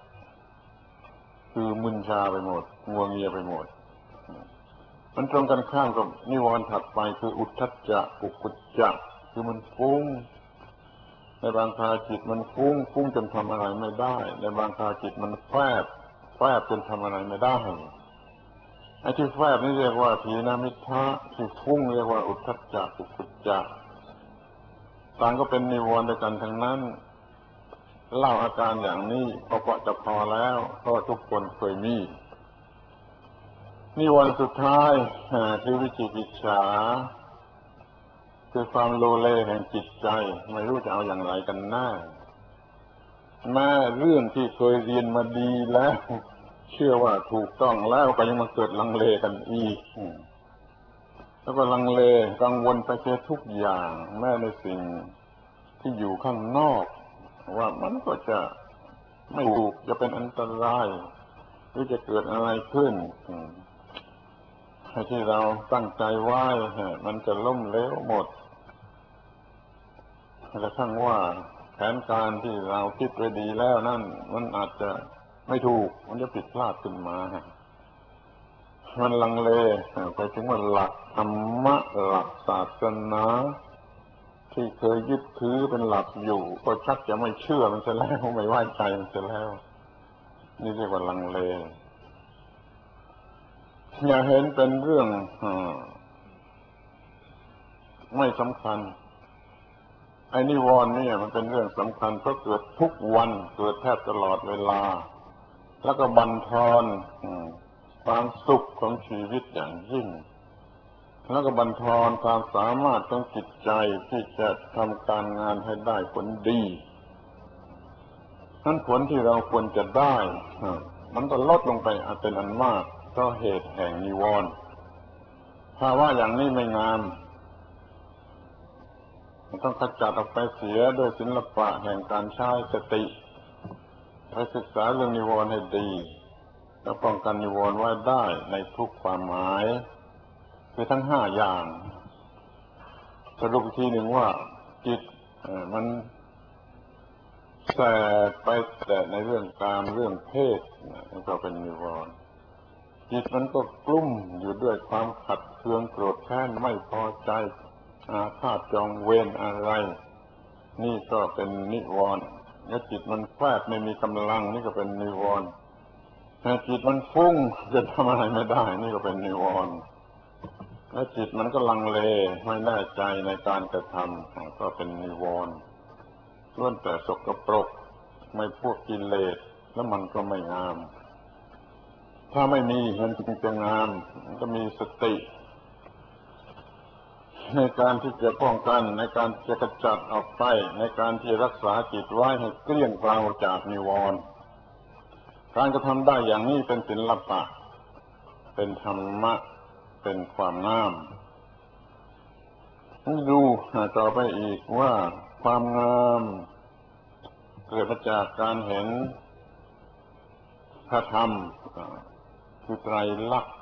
คือมึนชาไปหมดงัวเงียไปหมดมันตรงกันข้ามกับนิวรณ์ถัดไปคืออุทธัจจะอุกุจจะคือมันฟุ้งในบางคราวจิตมันฟุ้งฟุ้งจนทำอะไรไม่ได้ในบางคราวจิตมันแฝบแฝบจนทำอะไรไม่ได้ไอ้ที่แฝบนี่เรียกว่าถีนมิทธะที่ฟุ้งเรียกว่าอุทธัจจะอุกุจจะต่างก็เป็นนิวรณ์ด้วยกันทั้งนั้นเล่าอาการอย่างนี้พอจะพอแล้วเพราะทุกคนเคยมีนิวรณ์สุดท้ายคือวิจิกิจฉาคือความโลเลแห่งจิตใจไม่รู้จะเอาอย่างไรกันแน่แม้เรื่องที่เคยเรียนมาดีแล้วเชื่อว่าถูกต้องแล้วก็ยังมาเกิดลังเลกันอีกแล้วก็ลังเลกังวลไปเสียทุกอย่างแม้ในสิ่งที่อยู่ข้างนอกว่ามันก็จะไม่ถูกจะเป็นอันตรายหรือจะเกิดอะไรขึ้นที่เราตั้งใจไว้มันจะล้มเหลวหมดกระทั่งว่าแผนการที่เราคิดไว้ดีแล้วนั่นมันอาจจะไม่ถูกมันจะผิดพลาดขึ้นมามันลังเลไปถึงว่าหลักธรรมะหลักศาสนาที่เคยยึดถือเป็นหลักอยู่ก็ชักจะไม่เชื่อมันจะแล้วไม่ไว้ใจมันจะแล้วนี่เรียกว่าลังเลอย่าเห็นเป็นเรื่องไม่สำคัญไอ้นิวรณ์นี่มันเป็นเรื่องสำคัญเพราะเกิดทุกวันเกิดแทบตลอดเวลาแล้วก็บั่นทอนความสุขของชีวิตอย่างยิ่งแล้วก็บั่นทอนความสามารถของจิตใจที่จะทำการงานให้ได้ผลดีนั้นผลที่เราควรจะได้มันก็ลดลงไปเป็นอันมากเพราะเหตุแห่งนิวรณ์ถ้าว่าอย่างนี้ไม่งามมันต้องขจัดออกไปเสียด้วยศิลปะแห่งการใช้สติไปศึกษาเรื่องนิวรณ์ให้ดีแล้วป้องกันนิวรณ์ไว้ได้ในทุกความหมายคือทั้งห้าอย่างสรุปอีกทีหนึ่งว่าจิตมันแสบไปแต่ในเรื่องกามเรื่องเพศนั่นก็เป็นนิวรณ์จิตมันก็กลุ้มอยู่ด้วยความขัดเคืองโกรธแค้นไม่พอใจอาฆาตจองเวรอะไรนี่ก็เป็นนิวรณ์และจิตมันแฝบไม่มีกำลังนี่ก็เป็นนิวรณ์แต่จิตมันฟุ้งจะทำอะไรไม่ได้นี่ก็เป็นนิวรณ์และจิตมันก็ลังเลไม่แน่ใจในการกระทำก็เป็นนิวรณ์ล้วนแต่สกปรกไม่พวกกิเลสแล้วมันก็ไม่งามถ้าไม่มีมันจึงจะงามมันก็มีสติในการที่จะป้องกันในการจะกระจัดออกไปในการที่รักษาจิตไว้ให้เกลี้ยงเกลาจากนิวรณ์การกระทำได้อย่างนี้เป็นศิลปะเป็นธรรมะเป็นความงามดูต่อไปอีกว่าความงามเกิดมาจากการเห็นพระธรรมคือไตรลักษณ์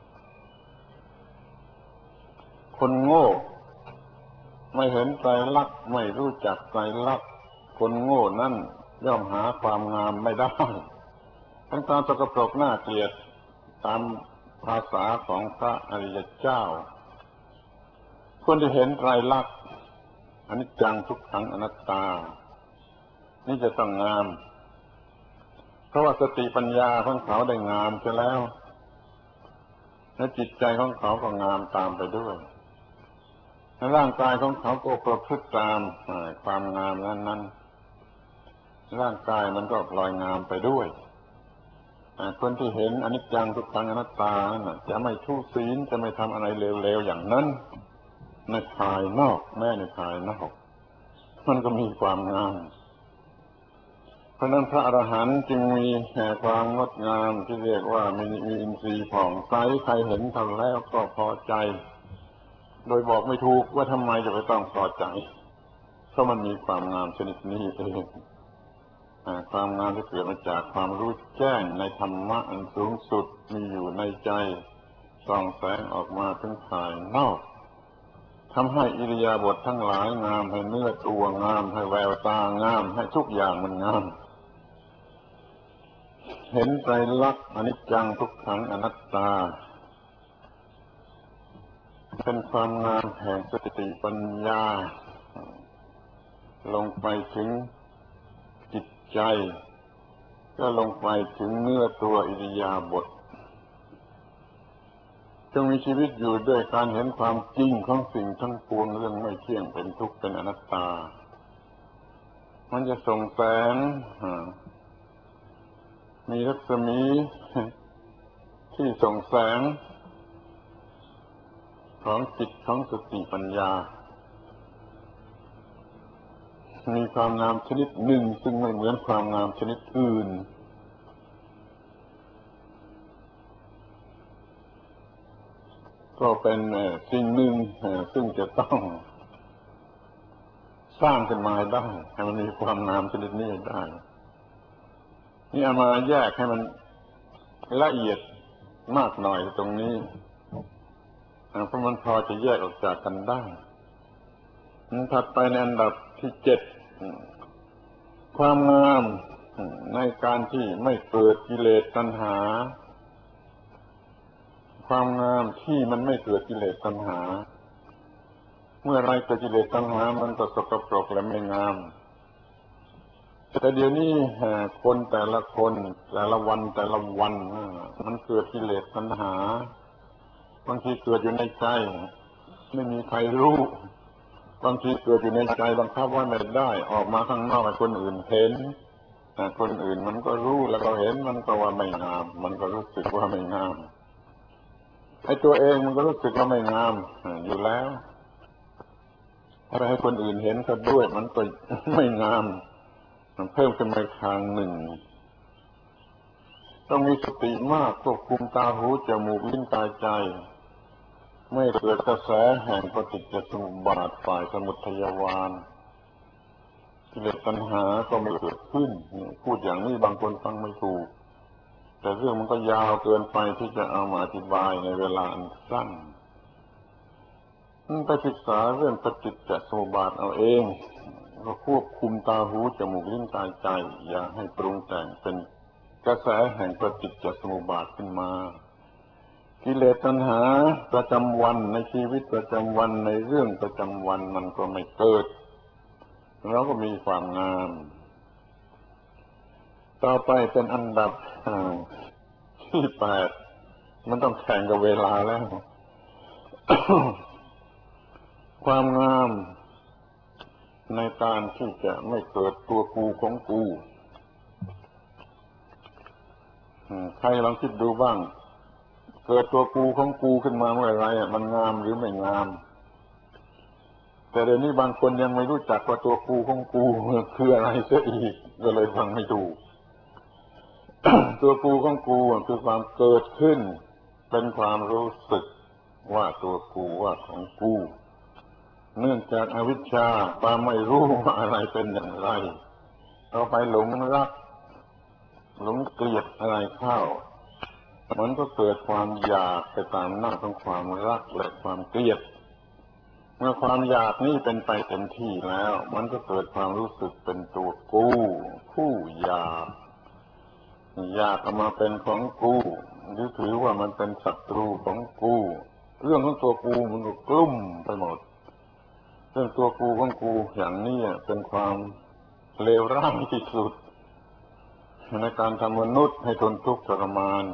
คนโง่ไม่เห็นไตรลักษณ์ไม่รู้จักไตรลักษณ์คนโง่นั่นย่อมหาความงามไม่ได้ทั้งตามสกปรกน่าเกลียดตามภาษาของพระอริยเจ้าคนที่เห็นไตรลักษณ์อนิจจังทุกขังอนัตตานี่จะต้องงามเพราะว่าสติปัญญาของเขาได้งามเสียแล้วและจิตใจของเขาก็งามตามไปด้วยและร่างกายของเขาก็ประพฤติตามความงามนั้นๆร่างกายมันก็พลอยงามไปด้วยคนที่เห็นอนิจจังทุกขังอนัตตาจะไม่ทุศีลจะไม่ทำอะไรเลวๆอย่างนั้นในภายนอกแม้ในภายนอกมันก็มีความงามเพราะนั้นพระอรหันต์จึงมีแห่ความงดงามที่เรียกว่ามีมีอินทรีย์ผ่องใสใครเห็นทำแล้วก็พอใจโดยบอกไม่ถูกว่าทำไมจะไปต้องพอใจเพราะมันมีความงามชนิดนี้เองความงามที่เกิดมาจากความรู้แจ้งในธรรมะอันสูงสุดมีอยู่ในใจส่องแสงออกมาถึงภายนอกทำให้อิริยาบถทั้งหลายงามให้เนื้อตัวงามให้แววตางามให้ทุกอย่างมันงามเห็นไตรลักษณ์อนิจจังทุกขังอนัตตาเป็นความงามแห่งสติปัญญาลงไปถึงจิตใจก็ลงไปถึงเนื้อตัวอิริยาบถจงมีชีวิตอยู่ด้วยการเห็นความจริงของสิ่งทั้งปวงเรื่องไม่เที่ยงเป็นทุกข์เป็นอนัตตามันจะส่งแสงมีรัศมีที่ส่งแสงของจิตของสติปัญญามีความงามชนิดหนึ่งซึ่งไม่เหมือนความงามชนิดอื่นก็เป็นสิ่งหนึ่งซึ่งจะต้องสร้างขึ้นมาให้ได้ให้มันมีความงามชนิดนี้ได้นี่เอามาแยกให้มันละเอียดมากหน่อยตรงนี้เพราะมันพอจะแยกออกจากกันได้ถัดไปในอันดับที่เจ็ดความงามในการที่ไม่เกิดกิเลสตัณหาความงามที่มันไม่เกิดกิเลสตัณหาเมื่อไรเกิดกิเลสตัณหามันก็สกปรกและไม่งามแต่เดี๋ยวนี้คนแต่ละคนแต่ละวันแต่ละวันมันเกิดกิเลสตัณหาบางทีเกิดอยู่ในใจไม่มีใครรู้บางทีเกิดอยู่ในใจบังคับไว้ไม่ได้ออกมาข้างนอกให้คนอื่นเห็นคนอื่นมันก็รู้แล้วก็เห็นมันก็ว่าไม่งามมันก็รู้สึกว่าไม่งามไอ้ตัวเองมันก็รู้สึกว่าไม่งามอยู่แล้วถ้าให้คนอื่นเห็นก็ด้วยมันก็ไม่งามมันเพิ่มขึ้นมาทางหนึ่งต้องมีสติมากควบคุมตาหูจมูกลิ้นกายใจไม่เกิดกระแสแห่งปฏิจจสมุปบาทฝ่ายสมุทัยวาทกิเลสตัณหาก็ไม่เกิดขึ้นพูดอย่างนี้บางคนฟังไม่ถูกแต่เรื่องมันก็ยาวเกินไปที่จะเอามาอธิบายในเวลาอันสั้นไปศึกษาเรื่องปฏิจจสมุปบาทเอาเองก็ควบคุมตาหูจมูกลิ้นกายใจอย่าให้ปรุงแต่งเป็นกระแสแห่งปฏิจจสมุปบาทขึ้นมากิเลสตัณหาประจำวันในชีวิตประจำวันในเรื่องประจำวันมันก็ไม่เกิดเราก็มีความงามต่อไปเป็นอันดับที่แปดมันต้องแข่งกับเวลาแล้ว ความงามในการที่จะไม่เกิดตัวกูของกูใครลองคิดดูบ้างเกิดตัวกูของกูขึ้นมาเมื่อไรอ่ะมันงามหรือไม่งามแต่เดี๋ยวนี้บางคนยังไม่รู้จักว่าตัวกูของกูคืออะไรเสียอีกก็เลยฟังไม่ถูก ตัวกูของกูคือความเกิดขึ้นเป็นความรู้สึกว่าตัวกูว่าของกูเนื่องจากอวิชชาความไม่รู้ว่าอะไรเป็นอย่างไรเราไปหลงรักหลงเกลียดอะไรเข้ามันก็เกิดความอยากไปตามหน้าของความรักและความเกลียดเมื่อความอยากนี้เป็นไปเต็มที่แล้วมันก็เกิดความรู้สึกเป็นตัวกูผู้อยากอยากเอามาเป็นของกูหรือถือว่ามันเป็นศัตรูของกูเรื่องของตัวกูมันก็กลุ่มไปหมดเรื่องตัวกูของกูอย่างนี้เป็นความเลวร้ายที่สุดในการทำมนุษย์ให้ทนทุกข์ทรมาน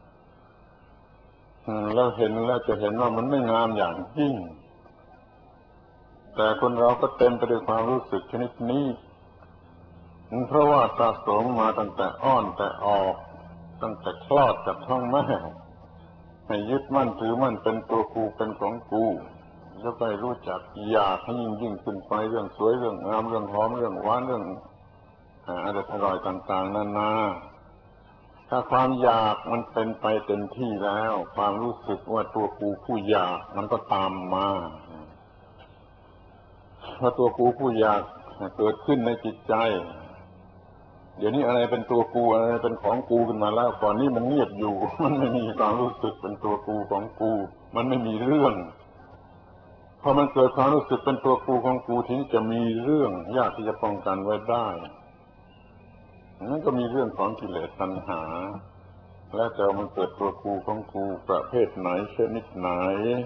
แล้วเห็นแล้วจะเห็นว่ามันไม่งามอย่างยิ่งแต่คนเราก็เต็มไปด้วยความรู้สึกชนิดนี้เพราะว่าสะสมมาตั้งแต่อ้อนแต่ออกตั้งแต่คลอดจากท้องแม่ให้ยึดมั่นถือมั่นเป็นตัวกูเป็นของกูแล้วไปรู้จักอยากให้ยิ่งยิ่งขึ้นไปเรื่องสวยเรื่องงามเรื่องหอมเรื่องหวานเรื่องอะไรอร่อยต่างๆนานาถ้าความอยากมันเป็นไปเต็มที่แล้วความรู้สึกว่าตัวกูผู้อยากมันก็ตามมาพอตัวกูผู้อยากเกิดขึ้นในจิตใจเดี๋ยวนี้อะไรเป็นตัวกูอะไรเป็นของกูขึ้นมาแล้วก่อนนี้มันเงียบอยู่มันไม่มีความรู้สึกเป็นตัวกูของกูมันไม่มีเรื่องพอมันเกิดความรู้สึกเป็นตัวกูของกูทีนี้จะมีเรื่องยากที่จะป้องกันไว้ได้นั่นก็มีเรื่องของกิเลสตัณหาและจะมันเกิดตัวกูของกูประเภทไหนชนิดไหน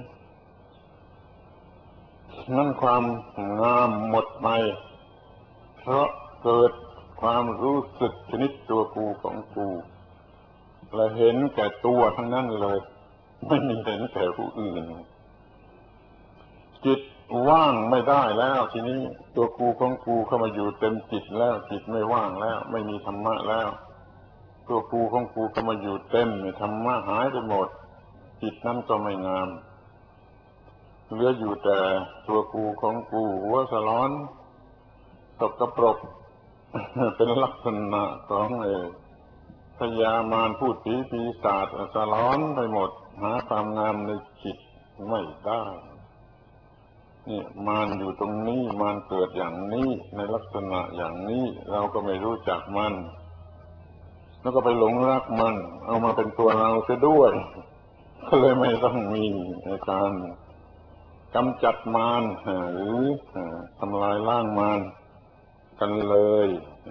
นั่นความงามหมดไปเพราะเกิดความรู้สึกชนิดตัวกูของกูและเห็นแก่ตัวทั้งนั้นเลยไม่มีเห็นแก่ผู้อื่นจิตว่างไม่ได้แล้วทีนี้ตัวกูของกูเข้ามาอยู่เต็มจิตแล้วจิตไม่ว่างแล้วไม่มีธรรมะแล้วตัวกูของกูเข้ามาอยู่เต็มธรรมะหายไปหมดจิตนั้นก็ไม่งามเหลืออยู่แต่ตัวกูของกูหัวสลอนตกกระปรกเป็นลักษณะของเอพยามารพูดผีปีศาจสลอนไปหมดหาความงามในจิตไม่ได้นี่มารอยู่ตรงนี้มารเกิดอย่างนี้ในลักษณะอย่างนี้เราก็ไม่รู้จักมันแล้วก็ไปหลงรักมันเอามาเป็นตัวเราเสียด้วยก็เลยไม่ต้องมีในการกำจัดมารหรือทำลายล้างมารกันเลย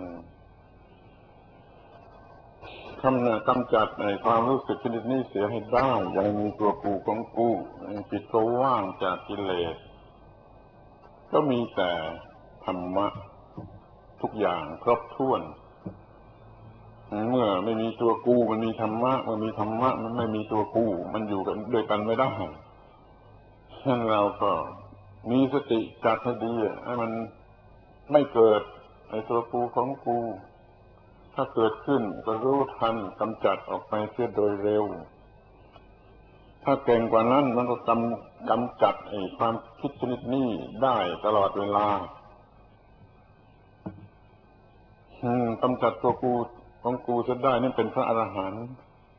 คำน่ะกำจัดในความรู้สึกชนิดนี้เสียให้ได้ยังมีตัวกูของกูจิตก็ว่างจากกิเลสก็มีแต่ธรรมะทุกอย่างครบถ้วนเมื่อไม่มีตัวกูมันมีธรรมะเมื่อมีธรรมะมันไม่มีตัวกูมันอยู่กันด้วยกันไม่ได้ฉะนั้นเราก็มีสติจัดให้ดีให้มันไม่เกิดในตัวกูของกูถ้าเกิดขึ้นก็รู้ทันกำจัดออกไปเสียโดยเร็วถ้าเก่งกว่านั้นมันก็กำกำจัดไอ้ความคิดชนิดนี้ได้ตลอดเวลากำจัดตัวกูของกูจะได้นั่นเป็นพระอรหันต์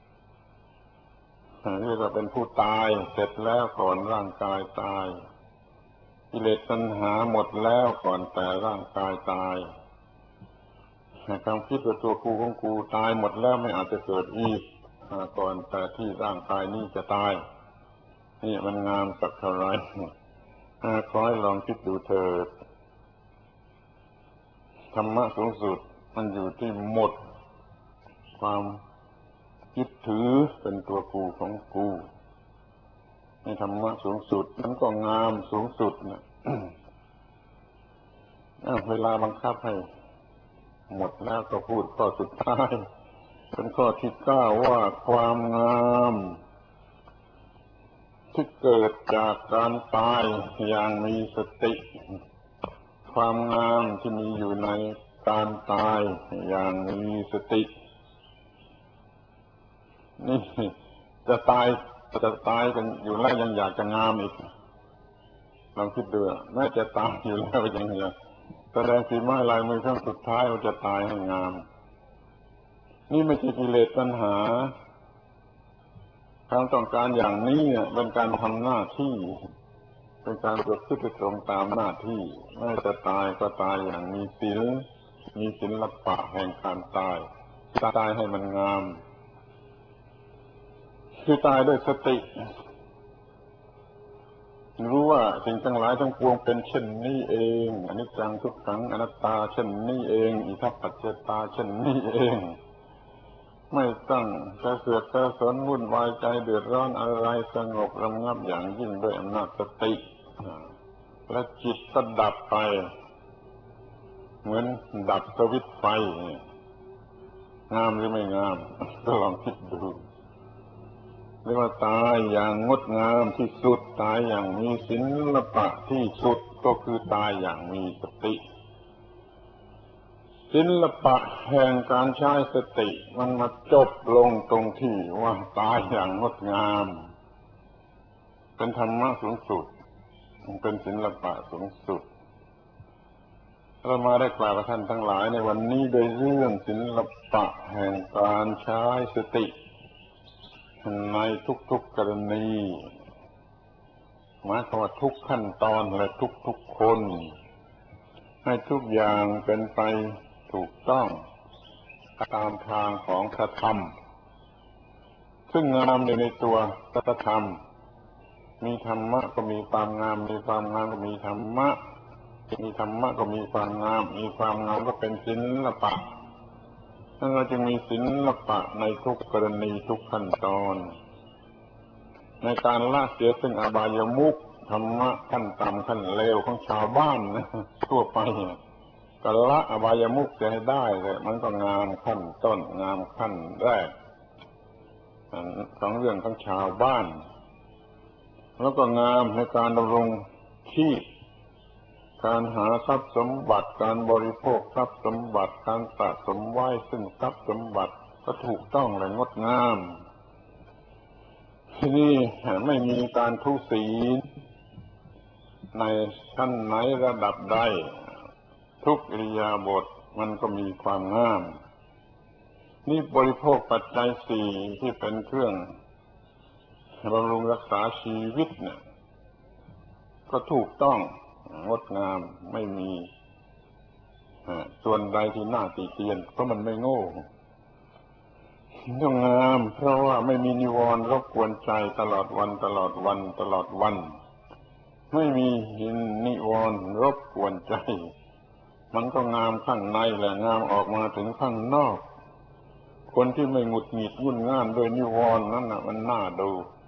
เรียกว่าเป็นผู้ตายเสร็จแล้วก่อนร่างกายตายกิเลสตัณหาหมดแล้วก่อนแต่ร่างกายตายความคิดว่าตัวกูของกูตายหมดแล้วไม่อาจจะเกิดอีกก่อนแต่ที่ร่างกายนี้จะตายนี่มันงามสักเท่าไรขอให้ลองคิดดูเถิดธรรมะสูงสุดมันอยู่ที่หมดความยึดถือเป็นตัวกูของกูในธรรมะสูงสุดมันก็งามสูงสุดนะ เวลาบังคับให้หมดแล้วก็พูดข้อสุดท้ายเป็นข้อที่เก้าว่าความงามที่เกิดจากการตายอย่างมีสติความงามที่มีอยู่ในการตายอย่างมีสตินี่จะตายจะตายกันอยู่แล้วยังอยากจะงามอีกลองคิดดูแม้จะตายอยู่แล้วยังอยากแสดงฝีไม้ลายมือครั้งสุดท้ายว่าจะตายให้งามนี่ไม่ใช่กิเลสตัณหาความต้องการอย่างนี้เป็นการทำหน้าที่เป็นการประพฤติตรงตามหน้าที่แม้จะตายก็ตายอย่างมีศีลมีศิลปะแห่งการตายตายให้มันงามคือตายด้วยสติรู้ว่าสิ่งทั้งหลายทั้งปวงเป็นเช่นนี้เองอนิจจังทุกขังอนัตตาเช่นนี้เองอิทัปปัจจตาเช่นนี้เองไม่ต้องกระเสือกกระสนวุ่นวายใจเดือดร้อนอะไรสงบระงับอย่างยิ่งด้วยอำนาจสติและจิตก็ดับไปเหมือนดับสวิตช์ไฟงามหรือไม่งามก็ลองคิดดูเรียกว่าตายอย่างงดงามที่สุดตายอย่างมีศิลปะที่สุดก็คือตายอย่างมีสติศิลปะแห่งการใช้สติมันมาจบลงตรงที่ว่าตายอย่างงดงามเป็นธรรมะสูงสุดเป็นศิลปะสูงสุดเรามาได้กล่าวกับท่านทั้งหลายในวันนี้โดยเรื่องศิลปะแห่งการใช้สติในทุกๆกรณีหมายความว่าทุกขั้นตอนและทุกๆคนให้ทุกอย่างเป็นไปถูกต้องตามทางของพระธรรมซึ่งงามอยู่ในตัวพระธรรมมีธรรมะก็มีความงามมีความงามก็มีธรรมะมีธรรมะก็มีความงามมีความงามก็เป็นศิลปะนั่นเราจึงมีศิลปะในทุกกรณีทุกขั้นตอนในการละเสียซึ่งอบายมุขธรรมะขั้นต่ำขั้นเลวของชาวบ้านนะทั่วไปก็ละอบายมุขเสียให้ได้เลยมันก็งามขั้นต้นงามขั้นแรกของเรื่องของชาวบ้านแล้วก็งามในการดำรงชีพการหาทรัพย์สมบัติการบริโภคทรัพย์สมบัติการสะสมไว้ซึ่งทรัพย์สมบัติก็ถูกต้องและงดงามที่นี่ไม่มีการทุศีลในชั้นไหนระดับใดทุกอิริยาบถมันก็มีความงามนี่บริโภคปัจจัยสี่ที่เป็นเครื่องบำรุงรักษาชีวิตเนี่ยก็ถูกต้องงดงามไม่มีส่วนใดที่น่าติเตียนเพราะมันไม่โง่ต้องงามเพราะว่าไม่มีนิวรณ์รบกวนใจตลอดวันตลอดวันตลอดวันไม่มีนิวรณ์รบกวนใจมันก็งามข้างในแหละงามออกมาถึงข้างนอกคนที่ไม่หงุดหงิดงุ่นง่านโดยนิวรณ์นั่นน่ะมันน่าดู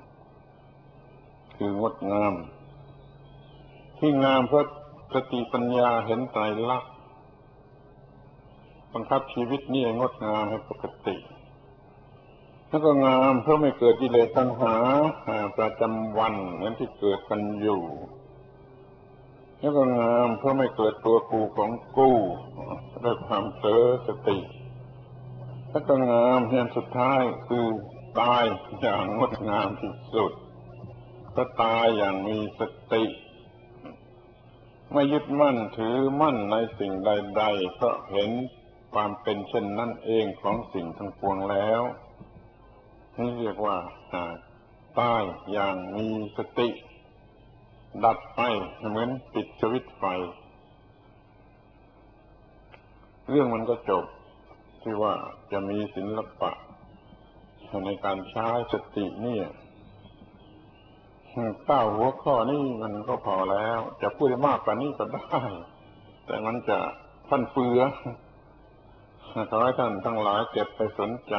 คืองดงามที่งามเพราะสติปัญญาเห็นไตรลักษณ์บังคับชีวิตนี่งดงามให้ปกติแล้วก็งามเพราะไม่เกิดกิเลสตัณหาประจำวันเหมือนที่เกิดกันอยู่แล้วก็งามเพราะไม่เกิดตัวกูของกูด้วยความเผลอสติแล้วก็งามอย่างสุดท้ายคือตายอย่างงดงามที่สุดก็ตายอย่างมีสติไม่ยึดมั่นถือมั่นในสิ่งใดๆเพราะเห็นความเป็นเช่นนั้นเองของสิ่งทั้งปวงแล้วนี่เรียกว่าตายอย่างมีสติดับไปเหมือนปิดสวิตช์ไฟเรื่องมันก็จบที่ว่าจะมีศิลปะในการใช้สตินี่เก้าหัวข้อนี่มันก็พอแล้วจะพูดได้มากกว่านี้ก็ได้แต่มันจะฟั่นเฟือขอให้ท่านทั้งหลายเก็บไปสนใจ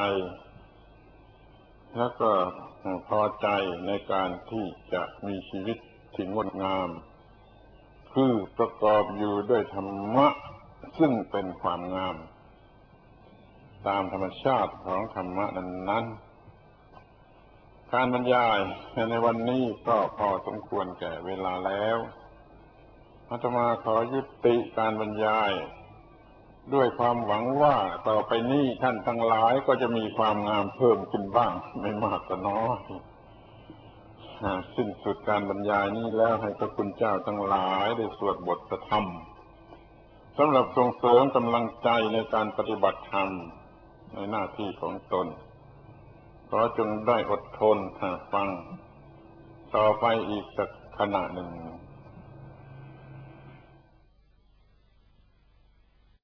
แล้วก็พอใจในการที่จะมีชีวิตที่งดงามคือประกอบอยู่ด้วยธรรมะซึ่งเป็นความงามตามธรรมชาติของธรรมะนั้นๆการบรรยายในวันนี้ก็พอสมควรแก่เวลาแล้วอาตมาขอยุติการบรรยายด้วยความหวังว่าต่อไปนี้ท่านทั้งหลายก็จะมีความงามเพิ่มขึ้นบ้างไม่มากก็น้อยสิ้นสุดการบรรยายนี้แล้วให้พระคุณเจ้าทั้งหลายได้สวดบทธรรมสำหรับส่งเสริมกำลังใจในการปฏิบัติธรรมในหน้าที่ของตนขอจงได้อดทนฟังต่อไปอีกสักขณะหนึ่ง